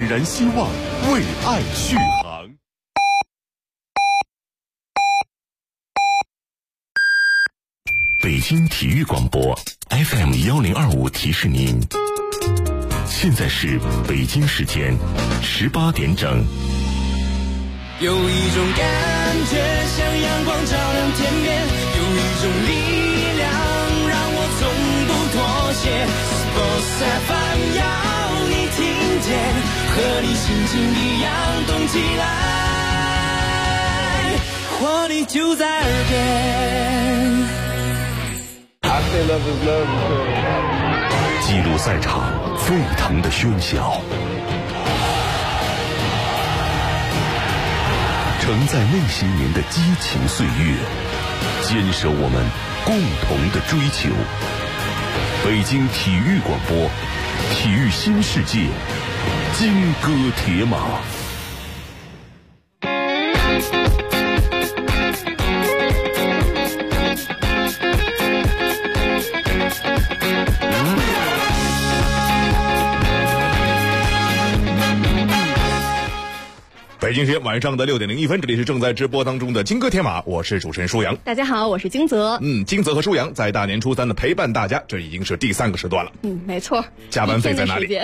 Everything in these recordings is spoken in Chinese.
燃希望，为爱续航。北京体育广播 FM 1025提示您，现在是北京时间18点整。 有一种感觉像阳光照亮天边，有一种力量让我从不妥协。Sports FM 要你听见，和你心情一样动起来，活力就在耳边。 记录赛场沸腾的喧嚣，承载那些年的激情岁月，坚守我们共同的追求。北京体育广播，体育新世界，金戈铁马。北京时间晚上的6点01分，这里是正在直播当中的金戈铁马，我是主持人舒阳。 大家好，我是金泽。 金泽和舒阳在大年初3的陪伴大家，这已经是第3个时段了。 没错。 加班费在哪里？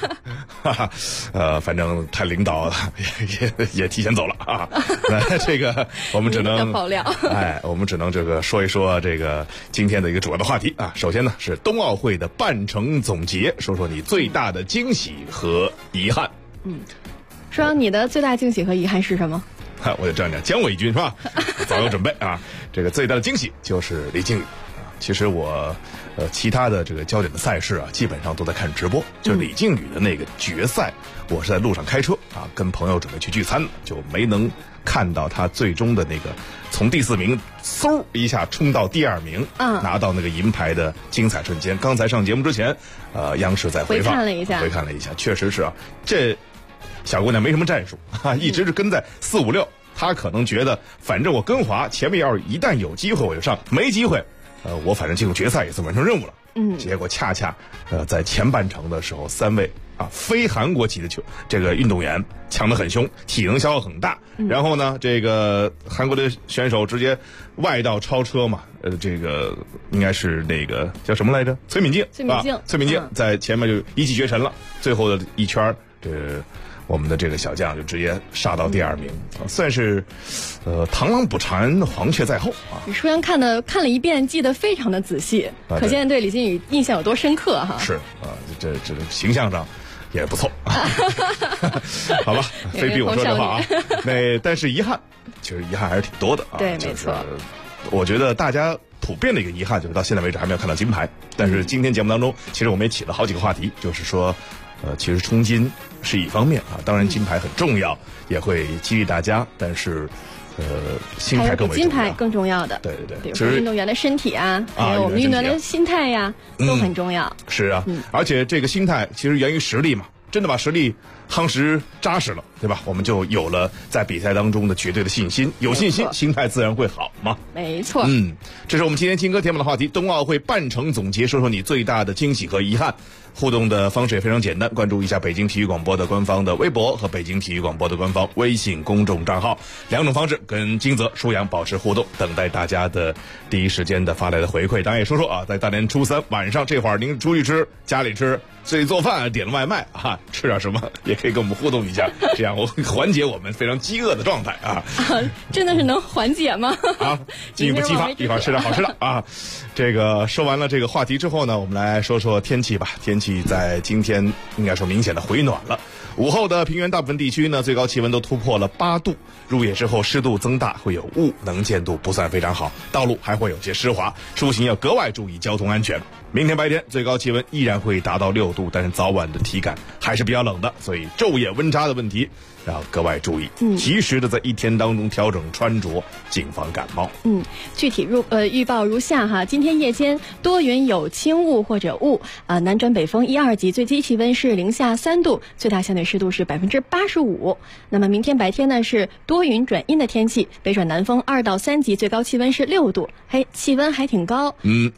反正太领导也提前走了啊。那这个我们只能爆料， 我们只能这个说一说这个今天的一个主要的话题啊。首先呢是冬奥会的半程总结，说说你最大的惊喜和遗憾。 说你的最大惊喜和遗憾是什么？ 我就这样讲，讲我一军是吧？早有准备啊。这个最大的惊喜就是李靖宇啊。其实我其他的这个焦点的赛事啊，基本上都在看直播。就是李靖宇的那个决赛，我是在路上开车啊，跟朋友准备去聚餐，就没能看到他最终的那个从第4名嗖一下冲到第2名，拿到那个银牌的精彩瞬间。刚才上节目之前，央视在回看了一下，确实是啊，这小姑娘没什么战术一直是跟在4、5、6。她可能觉得，反正我跟滑前面，要是一旦有机会我就上，没机会，我反正进入决赛也是完成任务了。结果恰恰在前半程的时候，3位非韩国籍的这个运动员抢得很凶，体能消耗很大。然后呢，这个韩国的选手直接外道超车嘛，这个应该是那个叫什么来着？崔敏静在前面就一骑绝尘了。最后的一圈，我们的这个小将就直接杀到第2名，算是螳螂捕蝉，黄雀在后啊。 舒阳看了一遍，记得非常的仔细，可见对李靖宇印象有多深刻哈。 是这形象上也不错好吧，非逼我说这话啊。但是遗憾，其实遗憾还是挺多的啊。 对，没错。 我觉得大家普遍的一个遗憾就是到现在为止还没有看到金牌。但是今天节目当中，其实我们也起了好几个话题，就是说其实冲金是一方面啊，当然金牌很重要，也会激励大家，但是心态更为重要， 金牌更重要的。 对， 比如说运动员的身体啊，还有我们运动员的心态呀，都很重要。 是啊，而且这个心态其实源于实力嘛，真的把实力夯实扎实了，对吧？我们就有了在比赛当中的绝对的信心，有信心，心态自然会好嘛。 没错。 这是我们今天金戈铁马的话题，冬奥会半程总结，说说你最大的惊喜和遗憾。互动的方式也非常简单，关注一下北京体育广播的官方的微博和北京体育广播的官方微信公众账号，2种方式跟金泽、舒阳保持互动，等待大家的第一时间的发来的回馈。当然也说说啊，在大年初3晚上这会儿，您出去吃，家里吃，自己做饭，点了外卖吃点什么，也可以跟我们互动一下，这样我缓解我们非常饥饿的状态啊。 真的是能缓解吗？ 进一步激发，一会儿吃点好吃的啊。这个说完了这个话题之后呢，我们来说说天气吧。天气在今天应该说明显的回暖了。午后的平原大部分地区呢，最高气温都突破了8度。入夜之后湿度增大，会有雾，能见度不算非常好，道路还会有些湿滑，出行要格外注意交通安全。明天白天最高气温依然会达到6度，但是早晚的体感还是比较冷的，所以昼夜温差的问题要格外注意，及时的在一天当中调整穿着，谨防感冒。 具体预报如下哈，今天夜间多云有轻雾或者雾南转北风1、2级，最低气温是零下3度，最大相对湿度是85%。那么明天白天呢是多云转阴的天气，北转南风2到3级，最高气温是6度，气温还挺高。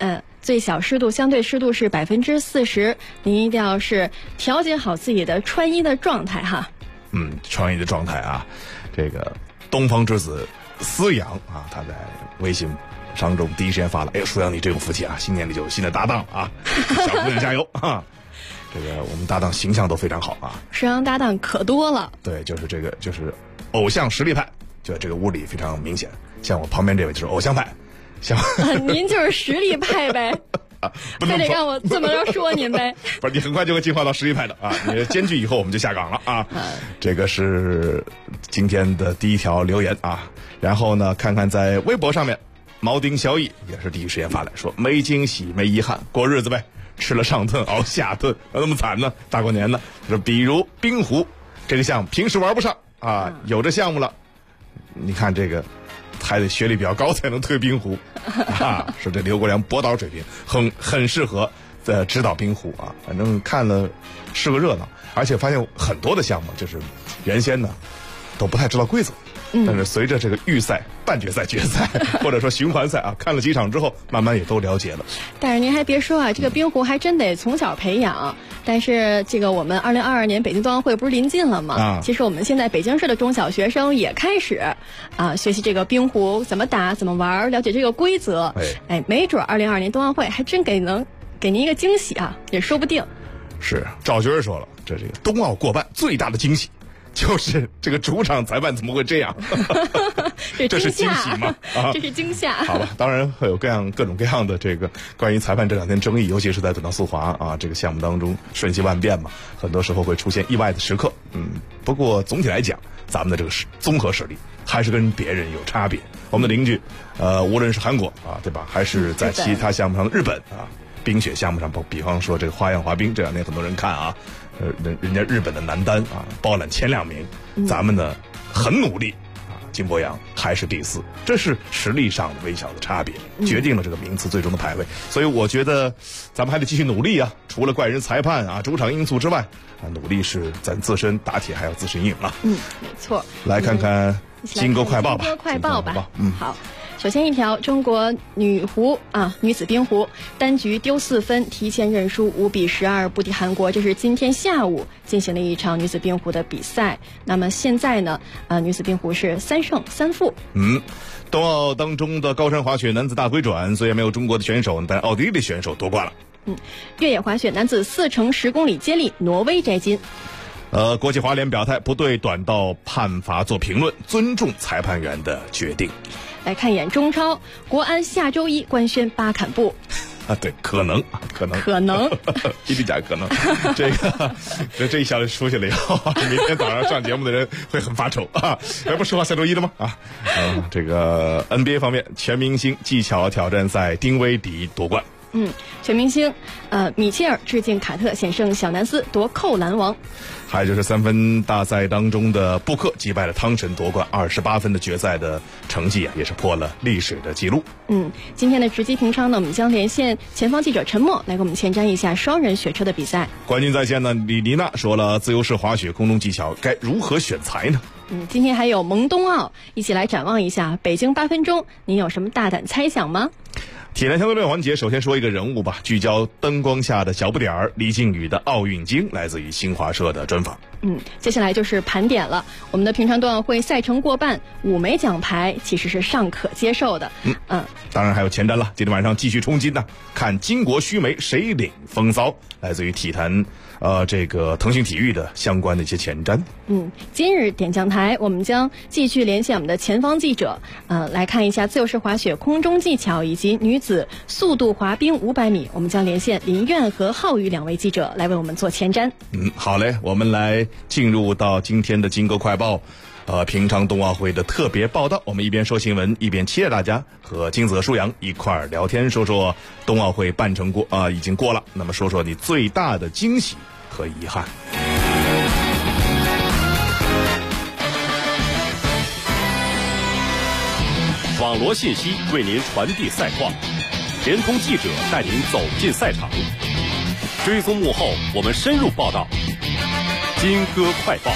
最小湿度相对湿度是40%，您一定要是调节好自己的穿衣的状态哈。 穿衣的状态啊，这个东方之子思阳啊，他在微信上中第一时间发了，哎，舒阳你真有福气啊，新年里就有新的搭档啊，小姑娘加油啊！这个我们搭档形象都非常好啊， 舒阳搭档可多了。 对，就是偶像实力派，就这个屋里非常明显。像我旁边这位就是偶像派，像您就是实力派呗。非得让我这么着说您呗？ 不是，你很快就会进化到实力派的啊！你兼具以后我们就下岗了啊！这个是今天的第一条留言啊。然后呢，看看在微博上面，毛丁小易也是第一时间发来说：没惊喜，没遗憾，过日子呗。吃了上顿熬下顿，那么惨呢？大过年的，说比如冰壶这个项目，平时玩不上啊，有这项目了，你看这个。还得学历比较高才能推冰壶啊！说这刘国梁博导水平很适合指导冰壶啊。反正看了是个热闹，而且发现很多的项目就是原先呢都不太知道规则，但是随着这个预赛、半决赛、决赛或者说循环赛啊，看了几场之后，慢慢也都了解了。 但是您还别说啊，这个冰壶还真得从小培养。但是这个我们2022年北京冬奥会不是临近了吗？其实我们现在北京市的中小学生也开始学习这个冰壶怎么打、怎么玩，了解这个规则。哎，没准2022年冬奥会还真能给您一个惊喜啊，也说不定。 是赵军说了，这个冬奥过半最大的惊喜。就是这个主场裁判怎么会这样？这是惊喜吗？ 啊，这是惊吓。 好吧，当然会有各种各样的这个关于裁判这两天争议，尤其是在短道速滑啊这个项目当中，瞬息万变嘛，很多时候会出现意外的时刻。不过总体来讲，咱们的这个综合实力还是跟别人有差别。我们的邻居，无论是韩国啊，对吧？还是在其他项目上的日本啊，冰雪项目上，比方说这个花样滑冰，这两天很多人看啊。人家日本的男单啊，包揽前2名，咱们呢很努力啊，金博洋还是第4，这是实力上的微小的差别，决定了这个名次最终的排位。所以我觉得咱们还得继续努力啊，除了怪人裁判啊、主场因素之外啊，努力是咱自身打铁还要自身硬啊。 没错。 来看看金歌快报吧。 金歌快报吧。好。首先一条，中国女子冰壶单局丢4分，提前认输5比12不敌韩国。这是今天下午进行了一场女子冰壶的比赛。那么现在呢，女子冰壶是3胜3负。 冬奥当中的高山滑雪男子大回转，虽然没有中国的选手，但奥地利选手夺冠了。 越野滑雪男子4乘10公里接力，挪威摘金。 国际滑联表态不对短道判罚做评论，尊重裁判员的决定。 来看一眼中超，国安下周1官宣8坎步。 对，可能，一定讲可能。这一下子出去了以后，明天早上上节目的人会很发愁啊！不说话下周1的吗？这个 NBA 方面，全明星技巧挑战赛，丁威迪夺冠。 全明星米切尔致敬卡特，险胜小南斯夺扣篮王。 还有就是3分大赛当中的布克击败了汤神夺冠，28分的决赛的成绩啊，也是破了历史的记录。 今天的直击评昌呢，我们将连线前方记者陈默来给我们前瞻一下双人雪车的比赛。 冠军在线呢，李妮娜说了自由式滑雪空中技巧该如何选材呢？ 今天还有蒙冬奥，一起来展望一下北京8分钟，您有什么大胆猜想吗？ 体坛相对论环节，首先说一个人物吧，聚焦灯光下的小不点儿，李靖宇的奥运经，来自于新华社的专访。 接下来就是盘点了。我们的平昌冬奥会赛程过半，5枚奖牌其实是尚可接受的。 当然还有前瞻了，今天晚上继续冲金呢，看巾帼须眉谁领风骚，来自于体坛这个腾讯体育的相关的一些前瞻。 今日点将台，我们将继续连线我们的前方记者，来看一下自由式滑雪空中技巧以及女子速度滑冰500米，我们将连线林苑和浩宇2位记者来为我们做前瞻。 好嘞，我们来进入到今天的金歌快报。平昌冬奥会的特别报道，我们一边说新闻，一边期待大家和金子和舒阳一块儿聊天，说说冬奥会半程已经过了，那么说说你最大的惊喜和遗憾。 网罗信息为您传递赛况，联通记者带您走进赛场，追踪幕后，我们深入报道。金歌快报。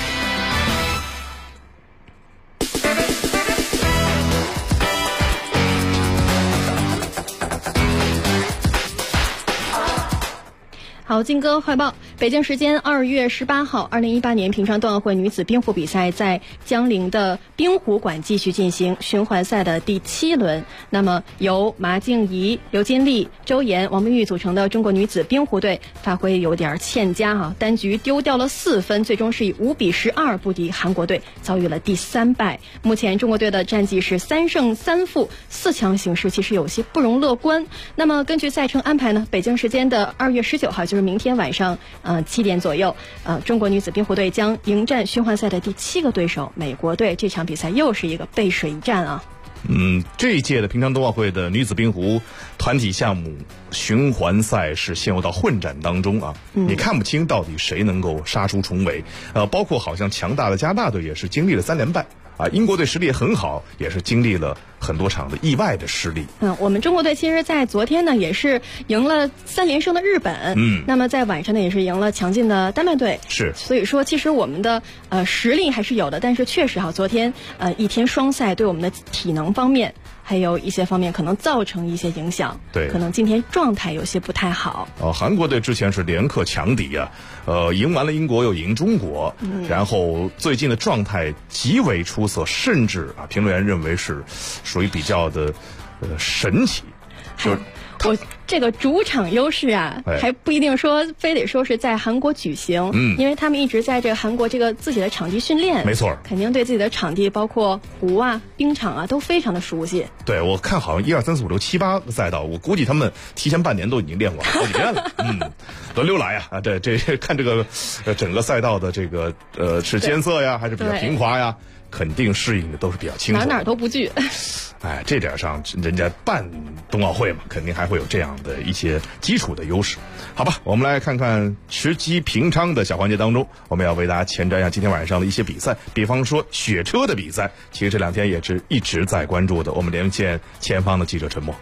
好，劲歌快报。北京时间2月18号，2018年平昌冬奥会女子冰壶比赛在江陵的冰壶馆继续进行循环赛的第7轮。那么由马静怡、刘金丽、周岩、王冰玉组成的中国女子冰壶队发挥有点欠佳哈，单局丢掉了4分，最终是以5比12不敌韩国队，遭遇了第3败。目前中国队的战绩是3胜3负，4强形势其实有些不容乐观。那么根据赛程安排呢，北京时间的2月19号，就是明天晚上7点左右，中国女子冰壶队将迎战循环赛的第7个对手美国队。这场比赛又是一个背水一战啊。 这一届的平昌冬奥会的女子冰壶团体项目循环赛是陷入到混战当中啊，你看不清到底谁能够杀出重围，包括好像强大的加拿大队也是经历了3连败啊，英国队实力也很好，也是经历了很多场的意外的失利。 我们中国队其实在昨天呢也是赢了3连胜的日本，那么在晚上呢也是赢了强劲的丹麦队， 是， 所以说其实我们的实力还是有的，但是确实昨天一天双赛对我们的体能方面还有一些方面可能造成一些影响， 对， 可能今天状态有些不太好。 韩国队之前是连克强敌啊，赢完了英国又赢中国，然后最近的状态极为出色，甚至评论员认为是属于比较的神奇，就是我这个主场优势还不一定说非得说是在韩国举行，因为他们一直在这个韩国这个自己的场地训练， 没错， 肯定对自己的场地包括湖冰场都非常的熟悉。 对，我看好像1、2、3、4、5、6、7、8个赛道，我估计他们提前半年都已经练过好几遍了。轮流来啊，这看这个整个赛道的这个是艰涩呀，还是比较平滑呀，肯定适应的都是比较清楚， 哪都不惧。 这点上人家办冬奥会嘛，肯定还会有这样的一些基础的优势。好吧，我们来看看吃鸡平昌的小环节当中，我们要为大家前瞻一下今天晚上的一些比赛，比方说雪车的比赛，其实这2天也是一直在关注的。我们连线前方的记者陈默，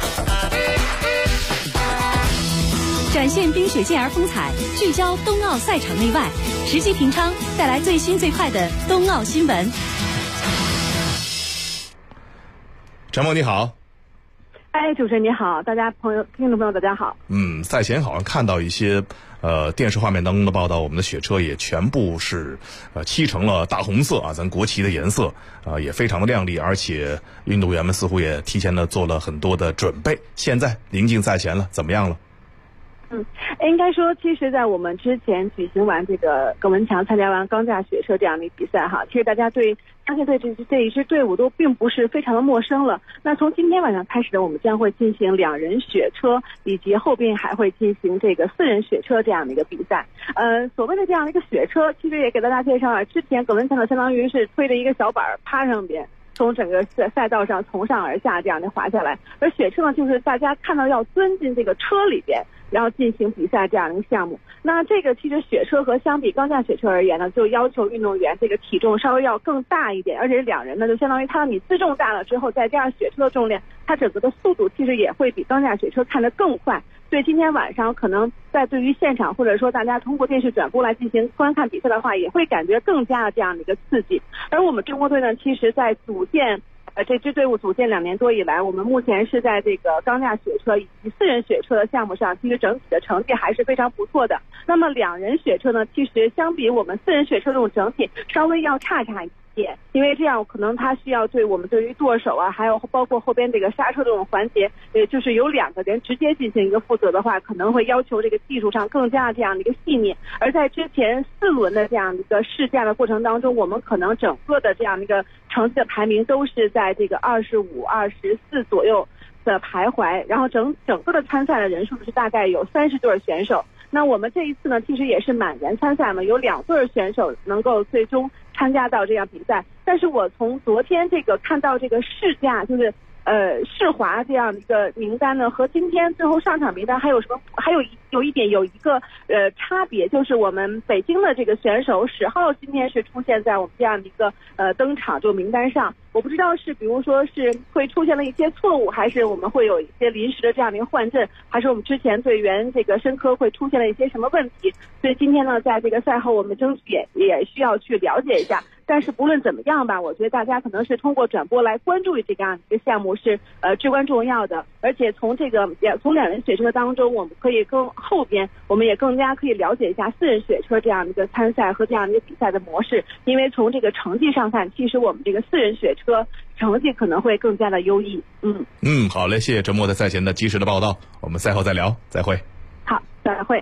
展现冰雪健儿风采，聚焦冬奥赛场内外，直击平昌，带来最新最快的冬奥新闻。 陈默你好。 主持人你好，大家听众朋友大家好。 赛前好像看到一些电视画面当中的报道，我们的雪车也全部是漆成了大红色咱国旗的颜色，也非常的亮丽，而且运动员们似乎也提前的做了很多的准备。现在临近赛前了，怎么样了？ 应该说，其实，在我们之前举行完这个耿文强参加完钢架雪车这样的比赛其实大家相信对这一支队伍都并不是非常的陌生了。那从今天晚上开始呢，我们将会进行2人雪车，以及后边还会进行这个4人雪车这样的一个比赛。所谓的这样的一个雪车，其实也给大家介绍了，之前耿文强呢相当于是推着一个小板趴上边，从整个赛道上从上而下这样的滑下来，而雪车呢就是大家看到要钻进这个车里边，然后进行比赛这样的一个项目。那这个其实雪车和相比钢架雪车而言呢，就要求运动员这个体重稍微要更大一点，而且2人呢就相当于你自重大了之后，再加上雪车的重量，它整个的速度其实也会比钢架雪车看得更快。所以今天晚上可能在对于现场或者说大家通过电视转播来进行观看比赛的话，也会感觉更加的这样的一个刺激。而我们中国队呢，其实在组建这支队伍组建2年多以来，我们目前是在这个钢架雪车以及4人雪车的项目上，其实整体的成绩还是非常不错的。那么2人雪车呢，其实相比我们4人雪车这种整体稍微要差一点，因为这样可能它需要对我们对于舵手还有包括后边这个刹车这种环节，就是有2个人直接进行一个负责的话，可能会要求这个技术上更加这样的一个细腻。而在之前4轮的这样的一个试驾的过程当中，我们可能整个的这样的一个成绩的排名都是在这个25、24左右的徘徊，然后整个的参赛的人数是大概有30对选手。那我们这一次呢，其实也是满员参赛嘛，有2对选手能够最终参加到这样比赛。但是我从昨天这个看到这个试驾，就是试滑这样的一个名单呢，和今天最后上场名单还有什么？有一个差别，就是我们北京的这个选手史浩今天是出现在我们这样的一个登场这个名单上。我不知道是比如说是会出现了一些错误，还是我们会有一些临时的这样的一个换阵，还是我们之前队员这个申科会出现了一些什么问题。所以今天呢，在这个赛后我们争取也需要去了解一下。 但是不论怎么样吧，我觉得大家可能是通过转播来关注这样一个项目是至关重要的。而且从两人雪车当中，我们可以更后边我们也更加可以了解一下4人雪车这样的一个参赛和这样的一个比赛的模式。因为从这个成绩上看，其实我们这个4人雪车成绩可能会更加的优异。 好嘞，谢谢陈默在赛前的及时的报道，我们赛后再聊，再会。 好，再会。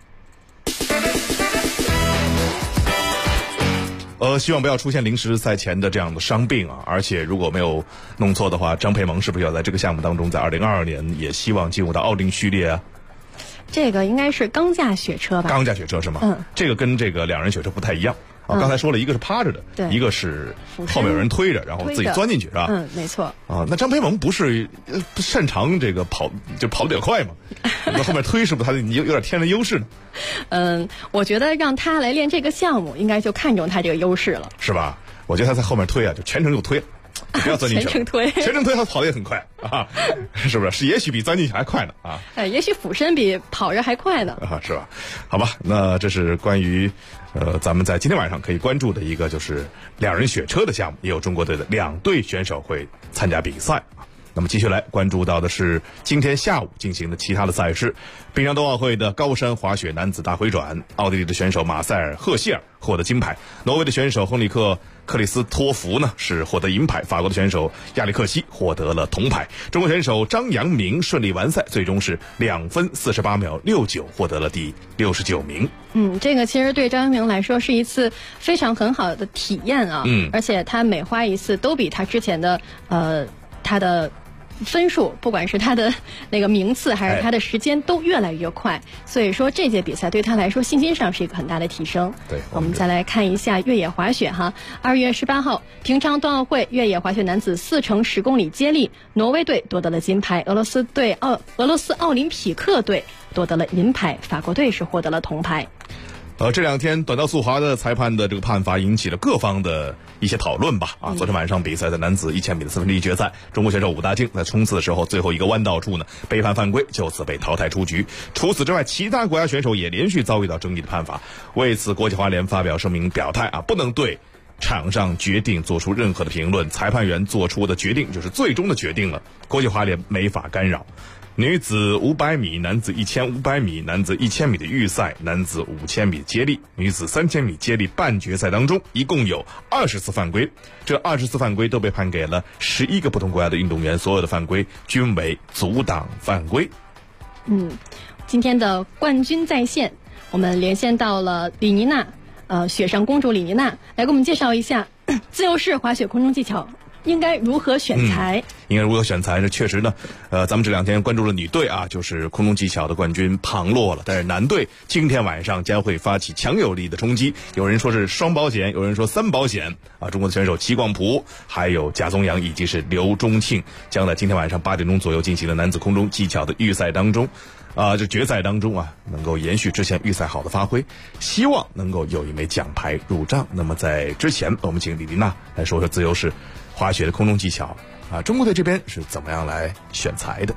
希望不要出现临时赛前的这样的伤病啊！而且如果没有弄错的话，张培萌是不是要在这个项目当中，在2022年也希望进入到奥运序列啊？ 这个应该是钢架雪车吧？ 钢架雪车是吗？这个跟这个2人雪车不太一样啊。刚才说了一个是趴着的，一个是后面有人推着，然后自己钻进去是吧？ 没错。 那张培萌不是擅长这个跑得比较快吗？那后面推是不是他有点天然优势呢？ 我觉得让他来练这个项目，应该就看中他这个优势了， 是吧？我觉得他在后面推啊，就全程就推了。不要钻进去了，全程推他跑得也很快啊，是不是？是也许比钻进去还快呢啊！ 也许俯身比跑着还快呢啊，是吧？好吧，那这是关于咱们在今天晚上可以关注的一个就是2人雪车的项目，也有中国队的2队选手会参加比赛。那么继续来关注到的是今天下午进行的其他的赛事，平昌冬奥会的高山滑雪男子大回转，奥地利的选手马塞尔·赫谢尔获得金牌，挪威的选手亨里克·克里斯托弗呢是获得银牌，法国的选手亚历克西获得了铜牌，中国选手张阳明顺利完赛，最终是2分48秒69获得了第69名。 这个其实对张阳明来说是一次非常很好的体验啊，而且他每花一次都比他之前的他的分数，不管是他的那个名次还是他的时间都越来越快，所以说这届比赛对他来说信心上是一个很大的提升。 对， 我们再来看一下越野滑雪哈，2月18号平昌冬奥会越野滑雪男子4乘10公里接力，挪威队夺得了金牌，俄罗斯奥林匹克队夺得了银牌，法国队是获得了铜牌。 这2天短道速滑的裁判的这个判罚引起了各方的一些讨论吧。昨天晚上比赛的男子1000米的1/4决赛，中国选手武大靖在冲刺的时候最后一个弯道处呢被判犯规，就此被淘汰出局。除此之外，其他国家选手也连续遭遇到争议的判罚。为此，国际滑联发表声明表态不能对场上决定做出任何的评论，裁判员做出的决定就是最终的决定了，国际滑联没法干扰。女子500米、男子1500米、男子1000米的预赛、男子5000米接力、女子3000米接力半决赛当中，一共有20次犯规，这20次犯规都被判给了11个不同国家的运动员，所有的犯规均为阻挡犯规。 今天的冠军在线，我们连线到了李妮娜，雪上公主李妮娜来给我们介绍一下自由式滑雪空中技巧应该如何选材？ 应该如何选材？这确实呢，咱们这2天关注了女队啊，就是空中技巧的冠军庞洛了。但是男队今天晚上将会发起强有力的冲击，有人说是双保险，有人说3保险啊。中国的选手齐广璞、还有贾宗洋以及是刘钟庆，将在今天晚上8点钟左右进行的男子空中技巧的预赛当中。这决赛当中能够延续之前预赛好的发挥，希望能够有一枚奖牌入账。那么在之前，我们请李丽娜来说说自由式滑雪的空中技巧中国队这边是怎么样来选材的？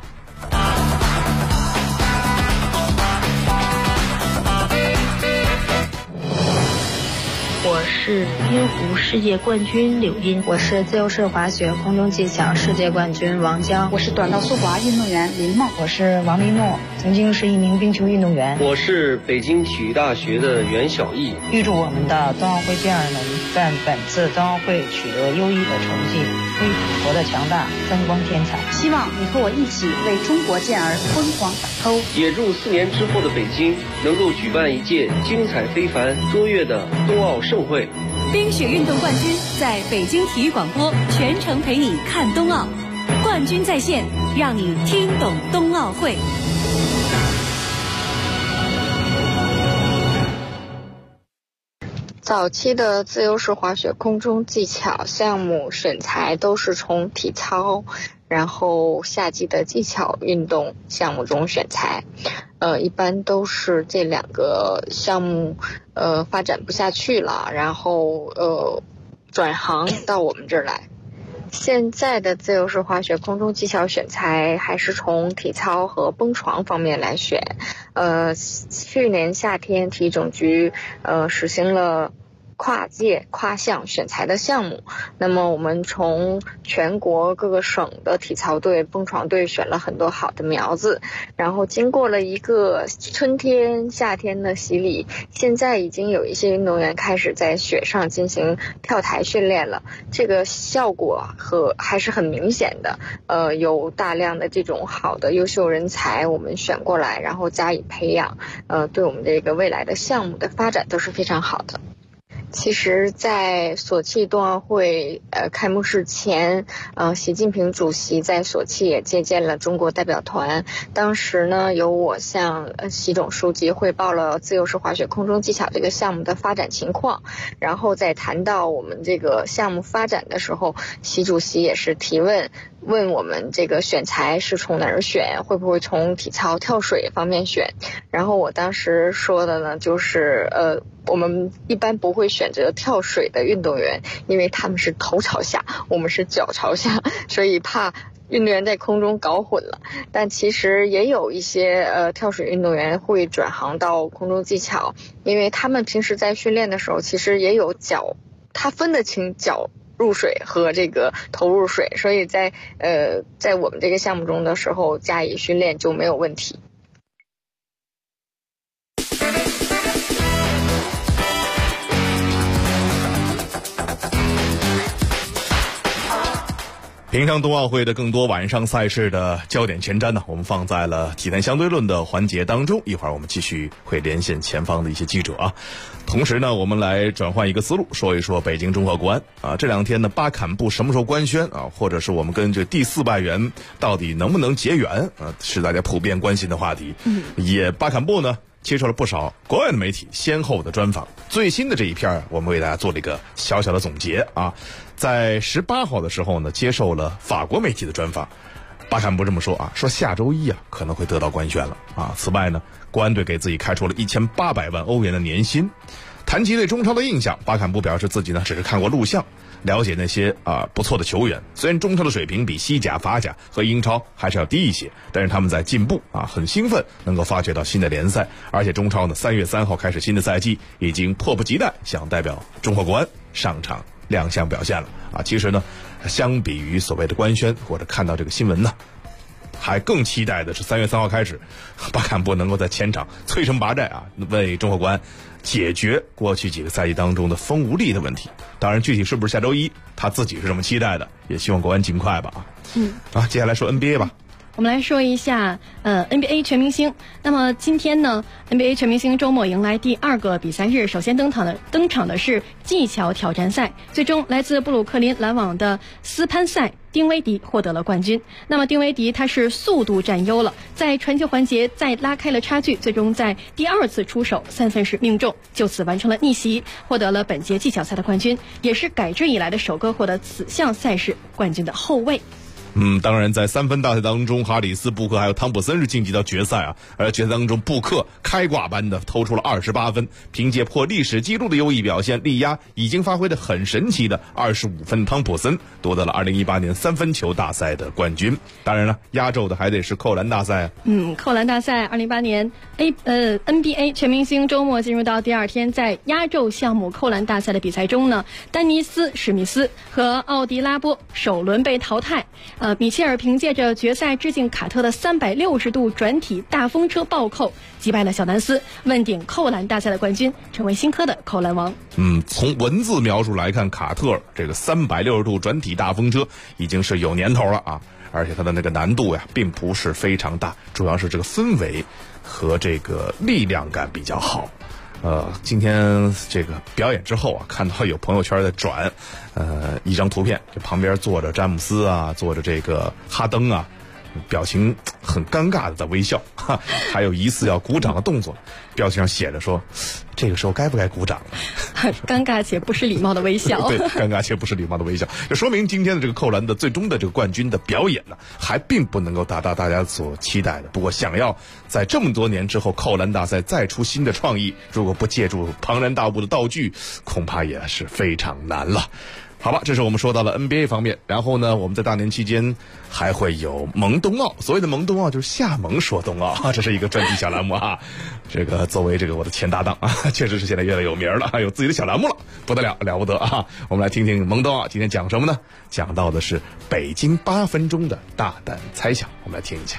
我是冰壶世界冠军柳茵， 我是自由式滑雪空中技巧世界冠军王江， 我是短道速滑运动员林梦， 我是王丽诺，曾经是一名冰球运动员， 我是北京体育大学的袁晓毅。 预祝我们的冬奥会健儿们在本次冬奥会取得优异的成绩，为祖国的强大增光添彩。 希望你和我一起为中国健儿疯狂打 call。 也祝4年之后的北京能够举办一届精彩非凡、卓越的冬奥盛会。 冰雪运动冠军在北京体育广播全程陪你看冬奥，冠军在线，让你听懂冬奥会。 早期的自由式滑雪空中技巧项目选材都是从体操，然后夏季的技巧运动项目中选材。一般都是这2个项目发展不下去了，然后转行到我们这儿来。现在的自由式滑雪空中技巧选材还是从体操和蹦床方面来选。去年夏天体总局实行了跨界跨项选材的项目。那么我们从全国各个省的体操队、蹦床队选了很多好的苗子，然后经过了一个春天夏天的洗礼，现在已经有一些运动员开始在雪上进行跳台训练了，这个效果还是很明显的。有大量的这种好的优秀人才我们选过来，然后加以培养，对我们这个未来的项目的发展都是非常好的。其实在索契冬奥会开幕式前，习近平主席在索契也接见了中国代表团。当时呢，由我向习总书记汇报了自由式滑雪空中技巧这个项目的发展情况。然后在谈到我们这个项目发展的时候，习主席也是提问我们这个选材是从哪儿选，会不会从体操跳水方面选。然后我当时说的呢，就是我们一般不会选择跳水的运动员，因为他们是头朝下，我们是脚朝下，所以怕运动员在空中搞混了。但其实也有一些跳水运动员会转行到空中技巧，因为他们平时在训练的时候其实也有脚，他分得清脚入水和这个头入水，所以在我们这个项目中的时候加以训练就没有问题。 平昌冬奥会的更多晚上赛事的焦点前瞻呢，我们放在了体坛相对论的环节当中。一会儿我们继续会连线前方的一些记者啊。同时呢，我们来转换一个思路，说一说北京中赫国安啊。这两天呢，巴坎布什么时候官宣啊？或者是我们跟这第4外援到底能不能结缘啊？是大家普遍关心的话题。巴坎布呢接受了不少国外的媒体先后的专访，最新的这一篇我们为大家做了一个小小的总结啊。在18号的时候呢，接受了法国媒体的专访，巴坎布这么说啊，说下周一可能会得到官宣了啊。此外呢，国安队给自己开出了1800万欧元的年薪。谈及对中超的印象，巴坎布表示自己呢只是看过录像，了解那些不错的球员。虽然中超的水平比西甲、法甲和英超还是要低一些，但是他们在进步啊，很兴奋能够发掘到新的联赛。而且中超呢3月3号开始新的赛季，已经迫不及待想代表中赫国安上场亮相表现了啊。其实呢，相比于所谓的官宣或者看到这个新闻呢，还更期待的是3月3号开始，巴坎布能够在前场摧城拔寨啊，为中赫国安解决过去几个赛季当中的风无力的问题。当然具体是不是下周一，他自己是这么期待的，也希望国安尽快吧。接下来说 NBA 吧。 我们来说一下NBA 全明星。那么今天呢 NBA 全明星周末迎来第2个比赛日，首先登场的是技巧挑战赛，最终来自布鲁克林篮网的斯潘塞丁威迪获得了冠军。那么丁威迪他是速度占优了，在传球环节再拉开了差距，最终在第2次出手3分时命中，就此完成了逆袭，获得了本届技巧赛的冠军，也是改制以来的首个获得此项赛事冠军的后卫。 当然在3分大赛当中，哈里斯、布克还有汤普森是晋级到决赛啊。而决赛当中，布克开挂般的投出了28分，凭借破历史纪录的优异表现，力压已经发挥得很神奇的25分汤普森，夺得了2018年3分球大赛的冠军。当然了，压轴的还得是扣篮大赛啊。 扣篮大赛2018年NBA 全明星周末进入到第2天，在压轴项目扣篮大赛的比赛中呢，丹尼斯·史密斯和奥迪拉波首轮被淘汰。米切尔凭借着决赛致敬卡特的360度转体大风车暴扣，击败了小南斯，问鼎扣篮大赛的冠军，成为新科的扣篮王。 从文字描述来看，卡特这个360度转体大风车已经是有年头了啊，而且它的那个难度呀并不是非常大，主要是这个氛围和这个力量感比较好。今天这个表演之后啊，看到有朋友圈在转一张图片，这旁边坐着詹姆斯啊，坐着这个哈登啊，表情很尴尬的在微笑，还有疑似要鼓掌的动作，标题上写着说这个时候该不该鼓掌尴尬且不失礼貌的微笑对，尴尬且不失礼貌的微笑，这说明今天的这个扣篮的最终的这个冠军的表演呢，还并不能够达到大家所期待的。不过想要在这么多年之后扣篮大赛再出新的创意，如果不借助庞然大物的道具，恐怕也是非常难了。 好吧，这是我们说到了 NBA 方面。然后呢，我们在大年期间还会有蒙冬奥。所谓的蒙冬奥就是夏蒙说冬奥，这是一个专题小栏目啊。这个作为这个我的前搭档啊，确实是现在越来越有名了，有自己的小栏目了，不得了，了不得啊！我们来听听蒙冬奥今天讲什么呢？讲到的是北京8分钟的大胆猜想，我们来听一下。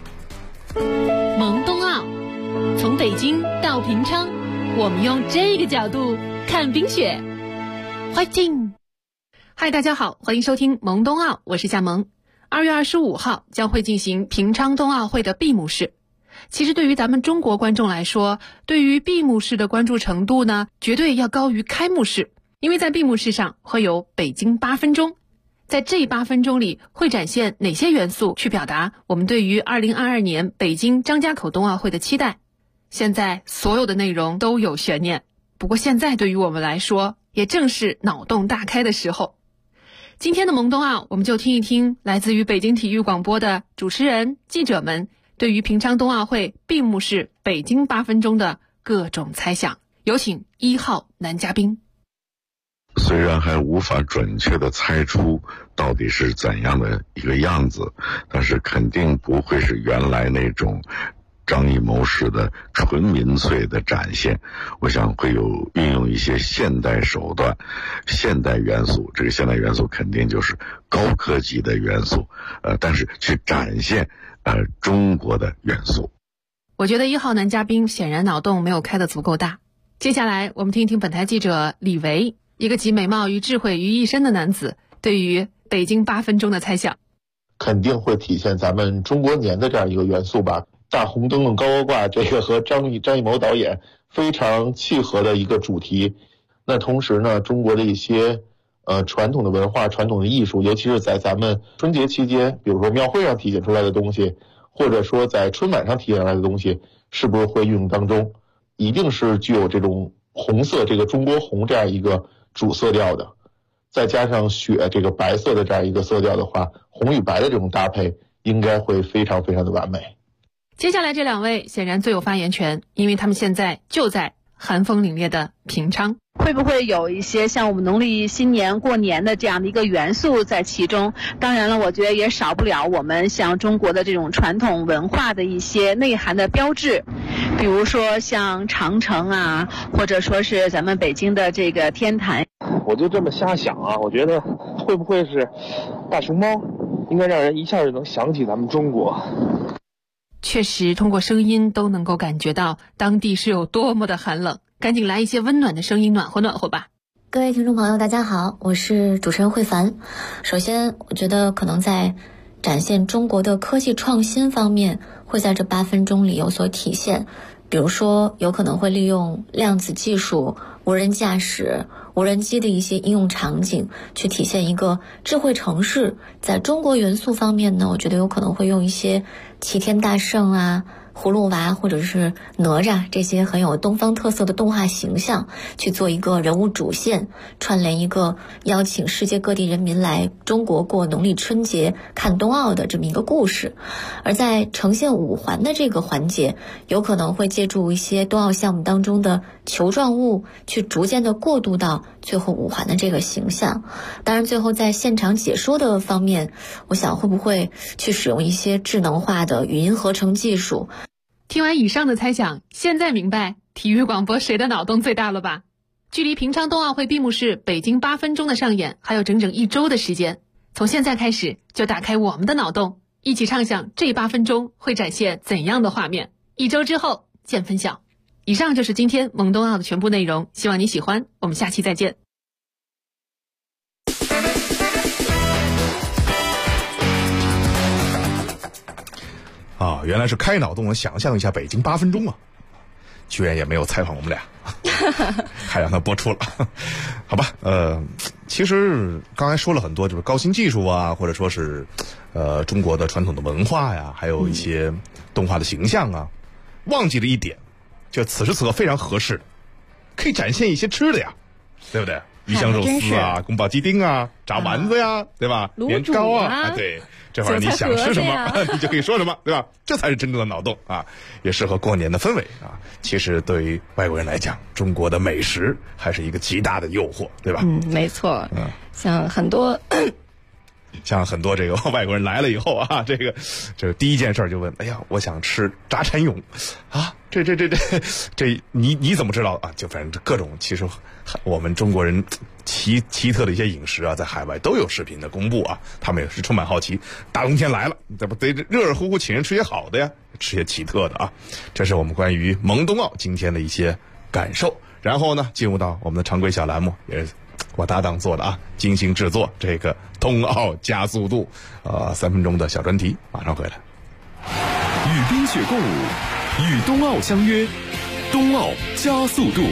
蒙冬奥，从北京到平昌，我们用这个角度看冰雪。Fighting！ 嗨，大家好，欢迎收听蒙冬奥，我是夏萌。2月25号将会进行平昌冬奥会的闭幕式。其实对于咱们中国观众来说，对于闭幕式的关注程度呢，绝对要高于开幕式，因为在闭幕式上会有北京8分钟。在这8分钟里会展现哪些元素去表达我们对于2022年北京张家口冬奥会的期待？现在所有的内容都有悬念，不过现在对于我们来说，也正是脑洞大开的时候。今天的蒙冬奥，我们就听一听来自于北京体育广播的主持人、记者们对于平昌冬奥会闭幕式北京8分钟的各种猜想。有请1号男嘉宾。 虽然还无法准确地猜出到底是怎样的一个样子，但是肯定不会是原来那种张艺谋式的纯民粹的展现。我想会有运用一些现代手段、现代元素，这个现代元素肯定就是高科技的元素，但是去展现中国的元素。 我觉得1号男嘉宾显然脑洞没有开得足够大。接下来我们听一听本台记者李维，一个集美貌与智慧于一身的男子，对于北京8分钟的猜想。 肯定会体现咱们中国年的这样一个元素吧。大红灯笼高高挂，这个和张艺谋导演非常契合的一个主题。那同时呢，中国的一些传统的文化、传统的艺术，尤其是在咱们春节期间，比如说庙会上体现出来的东西，或者说在春晚上体现出来的东西，是不是会运用当中？一定是具有这种红色，这个中国红这样一个主色调的，再加上雪这个白色的这样一个色调的话，红与白的这种搭配应该会非常非常的完美。 接下来这2位显然最有发言权，因为他们现在就在寒风凛冽的平昌。 会不会有一些像我们农历新年过年的这样的一个元素在其中？当然了，我觉得也少不了我们像中国的这种传统文化的一些内涵的标志，比如说像长城啊，或者说是咱们北京的这个天坛。 我就这么瞎想啊，我觉得会不会是大熊猫，应该让人一下就能想起咱们中国。 确实通过声音都能够感觉到当地是有多么的寒冷，赶紧来一些温暖的声音暖和暖和吧。 各位听众朋友大家好，我是主持人慧凡。首先我觉得可能在展现中国的科技创新方面会在这8分钟里有所体现，比如说有可能会利用量子技术、无人驾驶、无人机的一些应用场景，去体现一个智慧城市。在中国元素方面呢，我觉得有可能会用一些齐天大圣啊、葫芦娃或者是哪吒这些很有东方特色的动画形象，去做一个人物主线，串联一个邀请世界各地人民来中国过农历春节看冬奥的这么一个故事。而在呈现五环的这个环节，有可能会借助一些冬奥项目当中的球状物，去逐渐的过渡到最后五环的这个形象。当然最后在现场解说的方面，我想会不会去使用一些智能化的语音合成技术。 听完以上的猜想，现在明白体育广播谁的脑洞最大了吧？距离平昌冬奥会闭幕式北京8分钟的上演还有整整1周的时间，从现在开始就打开我们的脑洞，一起畅想这8分钟会展现怎样的画面。1周之后见分晓。以上就是今天蒙冬奥的全部内容，希望你喜欢，我们下期再见。 啊，原来是开脑洞，想象一下北京8分钟啊，居然也没有采访我们俩，还让他播出了，好吧？其实刚才说了很多，就是高新技术啊，或者说是中国的传统的文化呀，还有一些动画的形象啊，忘记了一点，就此时此刻非常合适，可以展现一些吃的呀。 对不对？鱼香肉丝啊，宫保鸡丁啊，炸丸子呀，对吧？年糕啊，对，这玩意儿你想吃什么，你就可以说什么，对吧？这才是真正的脑洞啊，也适合过年的氛围啊。其实对于外国人来讲，中国的美食还是一个极大的诱惑，对吧？ 没错。像很多这个外国人来了以后啊，这第一件事就问，哎呀，我想吃炸蚕蛹啊，这你怎么知道啊？就反正各种，其实我们中国人奇特的一些饮食啊，在海外都有视频的公布啊，他们也是充满好奇。大冬天来了，这不得热热乎乎请人吃些好的呀，吃些奇特的啊。这是我们关于蒙冬奥今天的一些感受。然后呢，进入到我们的常规小栏目，也是我搭档做的啊，精心制作这个冬奥加速度，3分钟的小专题，马上回来。 与冰雪共舞，与冬奥相约，冬奥加速度。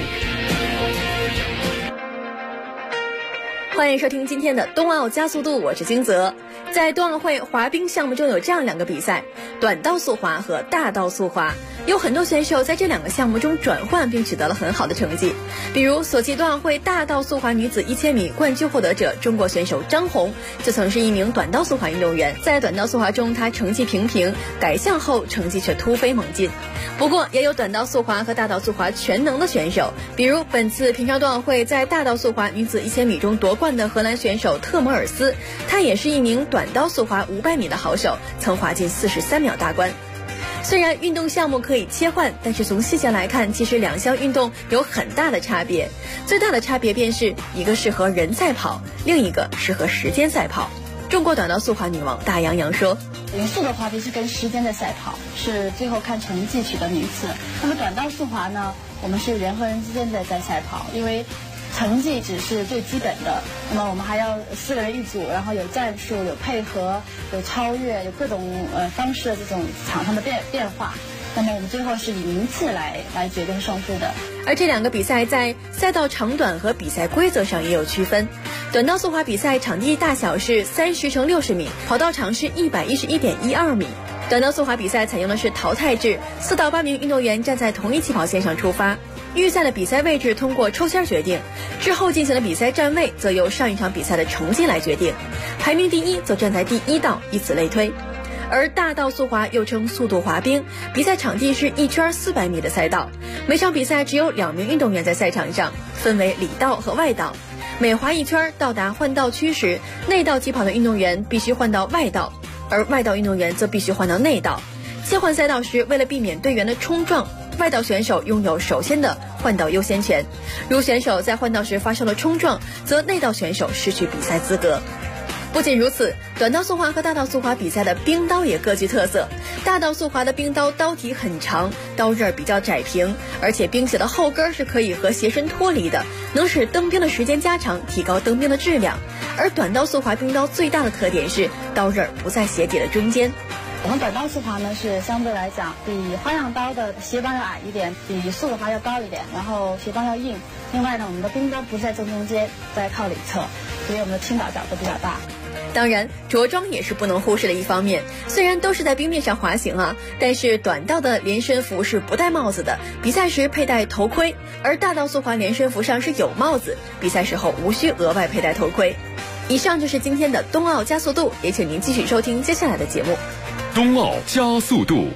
欢迎收听今天的冬奥加速度，我是金泽。在冬奥会滑冰项目中有这样2个比赛，短道速滑和大道速滑。有很多选手在这2个项目中转换并取得了很好的成绩，比如索契冬奥会大道速滑女子1000米冠军获得者中国选手张红，就曾是一名短道速滑运动员。在短道速滑中，她成绩平平，改项后成绩却突飞猛进。不过也有短道速滑和大道速滑全能的选手，比如本次平昌冬奥会在大道速滑女子1000米中夺冠的荷兰选手特摩尔斯，她也是一名短道速滑500米的好手，曾滑进43秒大关。虽然运动项目可以切换，但是从细节来看，其实2项运动有很大的差别。最大的差别便是一个适合人赛跑，另一个适合时间赛跑。中国短道速滑女王大杨洋说， 匀速的滑冰是跟时间的赛跑，是最后看成绩取得名次。那么短道速滑呢，我们是人和人之间的在赛跑，因为成绩只是最基本的，那么我们还要4个人一组，然后有战术、有配合、有超越、有各种方式的这种场上的变化。那么我们最后是以名次来决定胜负的。 而这2个比赛在赛道长短和比赛规则上也有区分。短道速滑比赛场地大小是30×60米，跑道长是111.12米。短道速滑比赛采用的是淘汰制，4到8名运动员站在同一起跑线上出发。预赛的比赛位置通过抽签决定，之后进行的比赛站位则由上一场比赛的成绩来决定，排名第1则站在第1道，以此类推。而大道速滑又称速度滑冰，比赛场地是1圈400米的赛道，每场比赛只有2名运动员在赛场上，分为里道和外道。每滑1圈到达换道区时，内道起跑的运动员必须换到外道，而外道运动员则必须换到内道。切换赛道时，为了避免队员的冲撞，外道选手拥有首先的换道优先权，如选手在换道时发生了冲撞，则内道选手失去比赛资格。不仅如此，短道速滑和大道速滑比赛的冰刀也各具特色。大道速滑的冰刀刀体很长，刀刃比较窄平，而且冰鞋的后跟是可以和鞋身脱离的，能使蹬冰的时间加长，提高蹬冰的质量。而短道速滑冰刀最大的特点是刀刃不在鞋底的中间。 我们短道速滑呢是相对来讲比花样刀的鞋帮要矮一点，比速度滑要高一点，然后鞋帮要硬。另外呢，我们的冰刀不在正中间，在靠里侧，所以我们的倾倒角度比较大。 当然，着装也是不能忽视的一方面。虽然都是在冰面上滑行啊，但是短道的连身服是不戴帽子的，比赛时佩戴头盔；而大道速滑连身服上是有帽子，比赛时候无需额外佩戴头盔。以上就是今天的冬奥加速度，也请您继续收听接下来的节目。 冬奥加速度，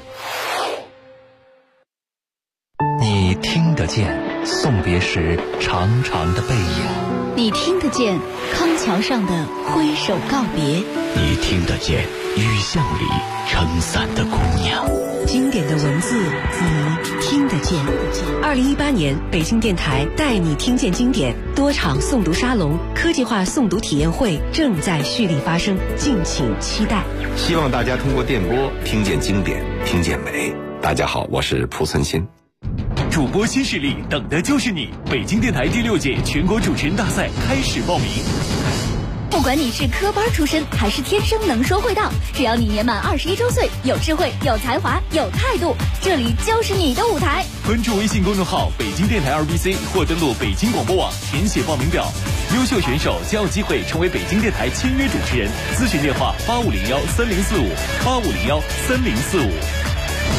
你听得见送别时长长的背影， 你听得见康桥上的挥手告别， 你听得见雨巷里撑伞的姑娘。 经典的文字你听得见。2018年北京电台带你听见经典多场诵读沙龙、科技化诵读体验会正在蓄力发生，敬请期待。 希望大家通过电波听见经典，听见美。大家好，我是蒲存昕。 主播新势力等的就是你！北京电台第6届全国主持人大赛开始报名。 不管你是科班出身还是天生能说会道，只要你年满21周岁，有智慧、有才华、有态度，这里就是你的舞台。 关注微信公众号北京电台 RBC 或登录北京广播网填写报名表，优秀选手将有机会成为北京电台签约主持人。咨询电话85013045，85013045。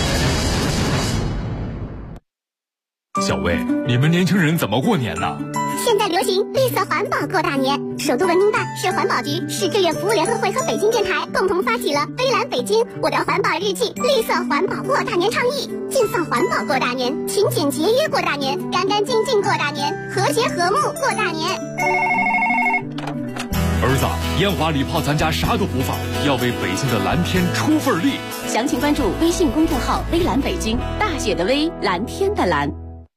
小魏，你们年轻人怎么过年呢？ 现在流行绿色环保过大年，首都文明办、市环保局、市志愿服务联合会和北京电台共同发起了“微蓝北京，我的环保日记”绿色环保过大年倡议，尽放环保过大年，勤俭节约过大年，干干净净过大年，和谐和睦过大年。 儿子，烟花礼炮咱家啥都不放，要为北京的蓝天出份力。 详情关注微信公众号“微蓝北京”，大写的微，蓝天的蓝。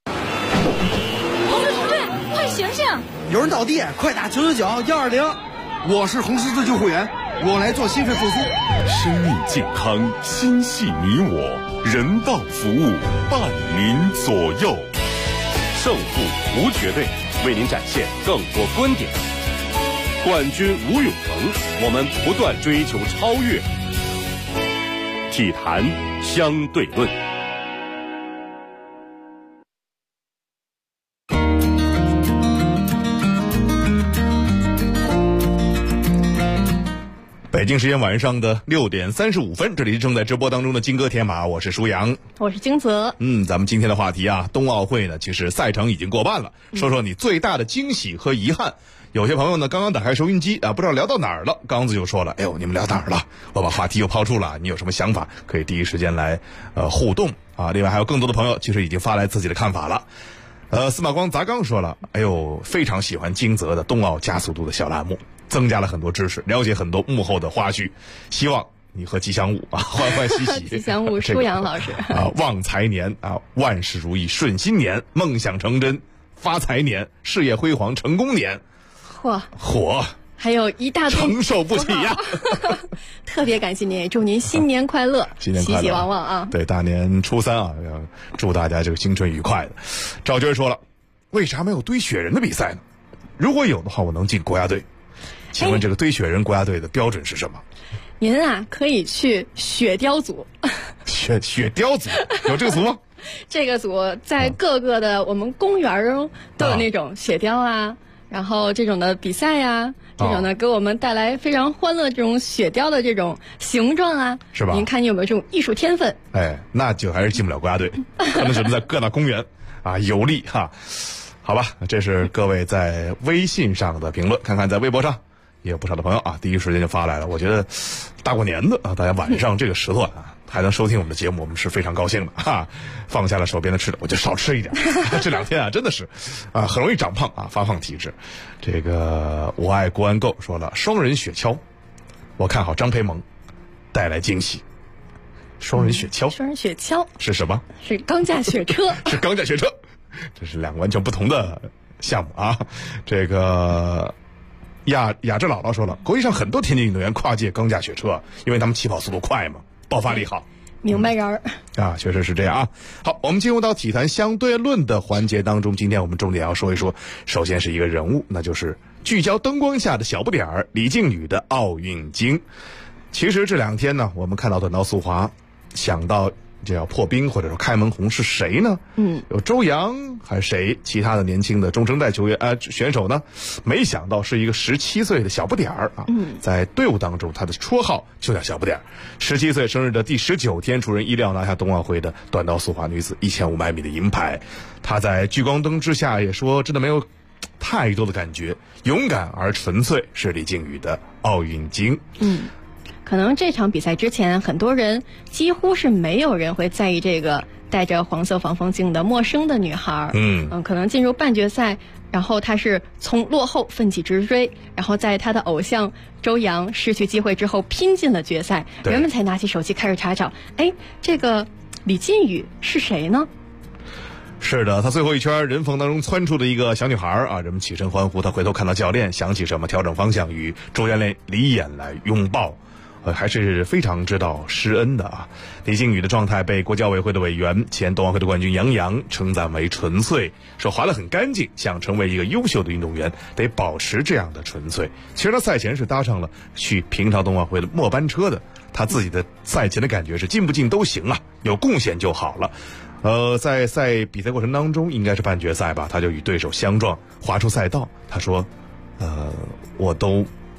同志，快醒醒！ 有人倒地，快打999-120。我是红十字救护员，我来做心肺复苏。 生命健康，心系你我，人道服务伴您左右。 胜负无绝对，为您展现更多观点。冠军吴永恒，我们不断追求超越。体坛相对论。 北京时间晚上的6点35分，这里是正在直播当中的金戈铁马，我是舒阳， 我是金泽。 咱们今天的话题啊，冬奥会呢，其实赛程已经过半了，说说你最大的惊喜和遗憾。有些朋友呢，刚刚打开收音机啊，不知道聊到哪儿了。刚子就说了：“哎呦，你们聊哪儿了？我把话题又抛出了，你有什么想法可以第一时间来互动啊。”另外还有更多的朋友其实已经发来自己的看法了。司马光砸缸说了：“哎呦，非常喜欢金泽的冬奥加速度的小栏目，增加了很多知识，了解很多幕后的花絮。希望你和吉祥物啊欢欢喜喜。” 吉祥物舒阳老师旺财年啊，万事如意，顺心年，梦想成真，发财年，事业辉煌，成功年。火， 还有一大堆承受不起呀！ 特别感谢您，祝您新年快乐， 新年快乐， 喜气旺旺啊！ 对，大年初3啊，要祝大家这个新春愉快的。赵军说了，为啥没有堆雪人的比赛呢？如果有的话，我能进国家队。请问这个堆雪人国家队的标准是什么？ 您啊，可以去雪雕组。 雪雕组有这个组吗？ 这个组在各个的我们公园中都有那种雪雕啊。然后这种的比赛呀，这种的给我们带来非常欢乐这种雪雕的这种形状啊， 是吧？ 您看你有没有这种艺术天分？ 哎，那就还是进不了国家队，可能只能在各大公园啊游历哈。好吧，这是各位在微信上的评论，看看在微博上也有不少的朋友啊，第一时间就发来了。我觉得大过年的啊，大家晚上这个时段啊。还能收听我们的节目，我们是非常高兴的哈！放下了手边的吃的，我就少吃一点。这2天啊，真的是啊，很容易长胖啊，发胖体质。这个我爱国安购说了，双人雪橇，我看好张培萌带来惊喜。双人雪橇， 双人雪橇是什么？ 是钢架雪车， 是钢架雪车，这是2个完全不同的项目啊。这个雅致姥姥说了，国际上很多田径运动员跨界钢架雪车，因为他们起跑速度快嘛。爆发力好， 明白人儿啊，确实是这样啊。好，我们进入到体坛相对论的环节当中，今天我们重点要说一说，首先是一个人物，那就是聚焦灯光下的小不点儿李静宇的奥运金。其实这2天呢，我们看到短道速滑，想到这要破冰或者说开门红是谁呢？有周洋还是谁？其他的年轻的中生代球员选手呢？没想到是一个17岁的小不点儿啊！在队伍当中，他的绰号就叫小不点儿。17岁生日的第19天，出人意料拿下冬奥会的短道速滑女子1500米的银牌。他在聚光灯之下也说，真的没有太多的感觉，勇敢而纯粹是李静宇的奥运金。 可能这场比赛之前，很多人几乎是没有人会在意这个戴着黄色防风镜的陌生的女孩。可能进入半决赛，然后她是从落后奋起直追，然后在她的偶像周洋失去机会之后拼进了决赛，人们才拿起手机开始查找，这个李静宇是谁呢？ 是的，他最后一圈人缝当中窜出的一个小女孩啊，人们起身欢呼，他回头看到教练，想起什么，调整方向，与周教练离眼来拥抱。还是非常知道施恩的啊！李静宇的状态被国教委会的委员、前冬奥会的冠军杨洋称赞为纯粹，说滑得很干净，想成为一个优秀的运动员，得保持这样的纯粹。其实他赛前是搭上了去平昌冬奥会的末班车的，他自己的赛前的感觉是进不进都行啊，有贡献就好了。在比赛过程当中，应该是半决赛吧，他就与对手相撞，滑出赛道。他说：“我都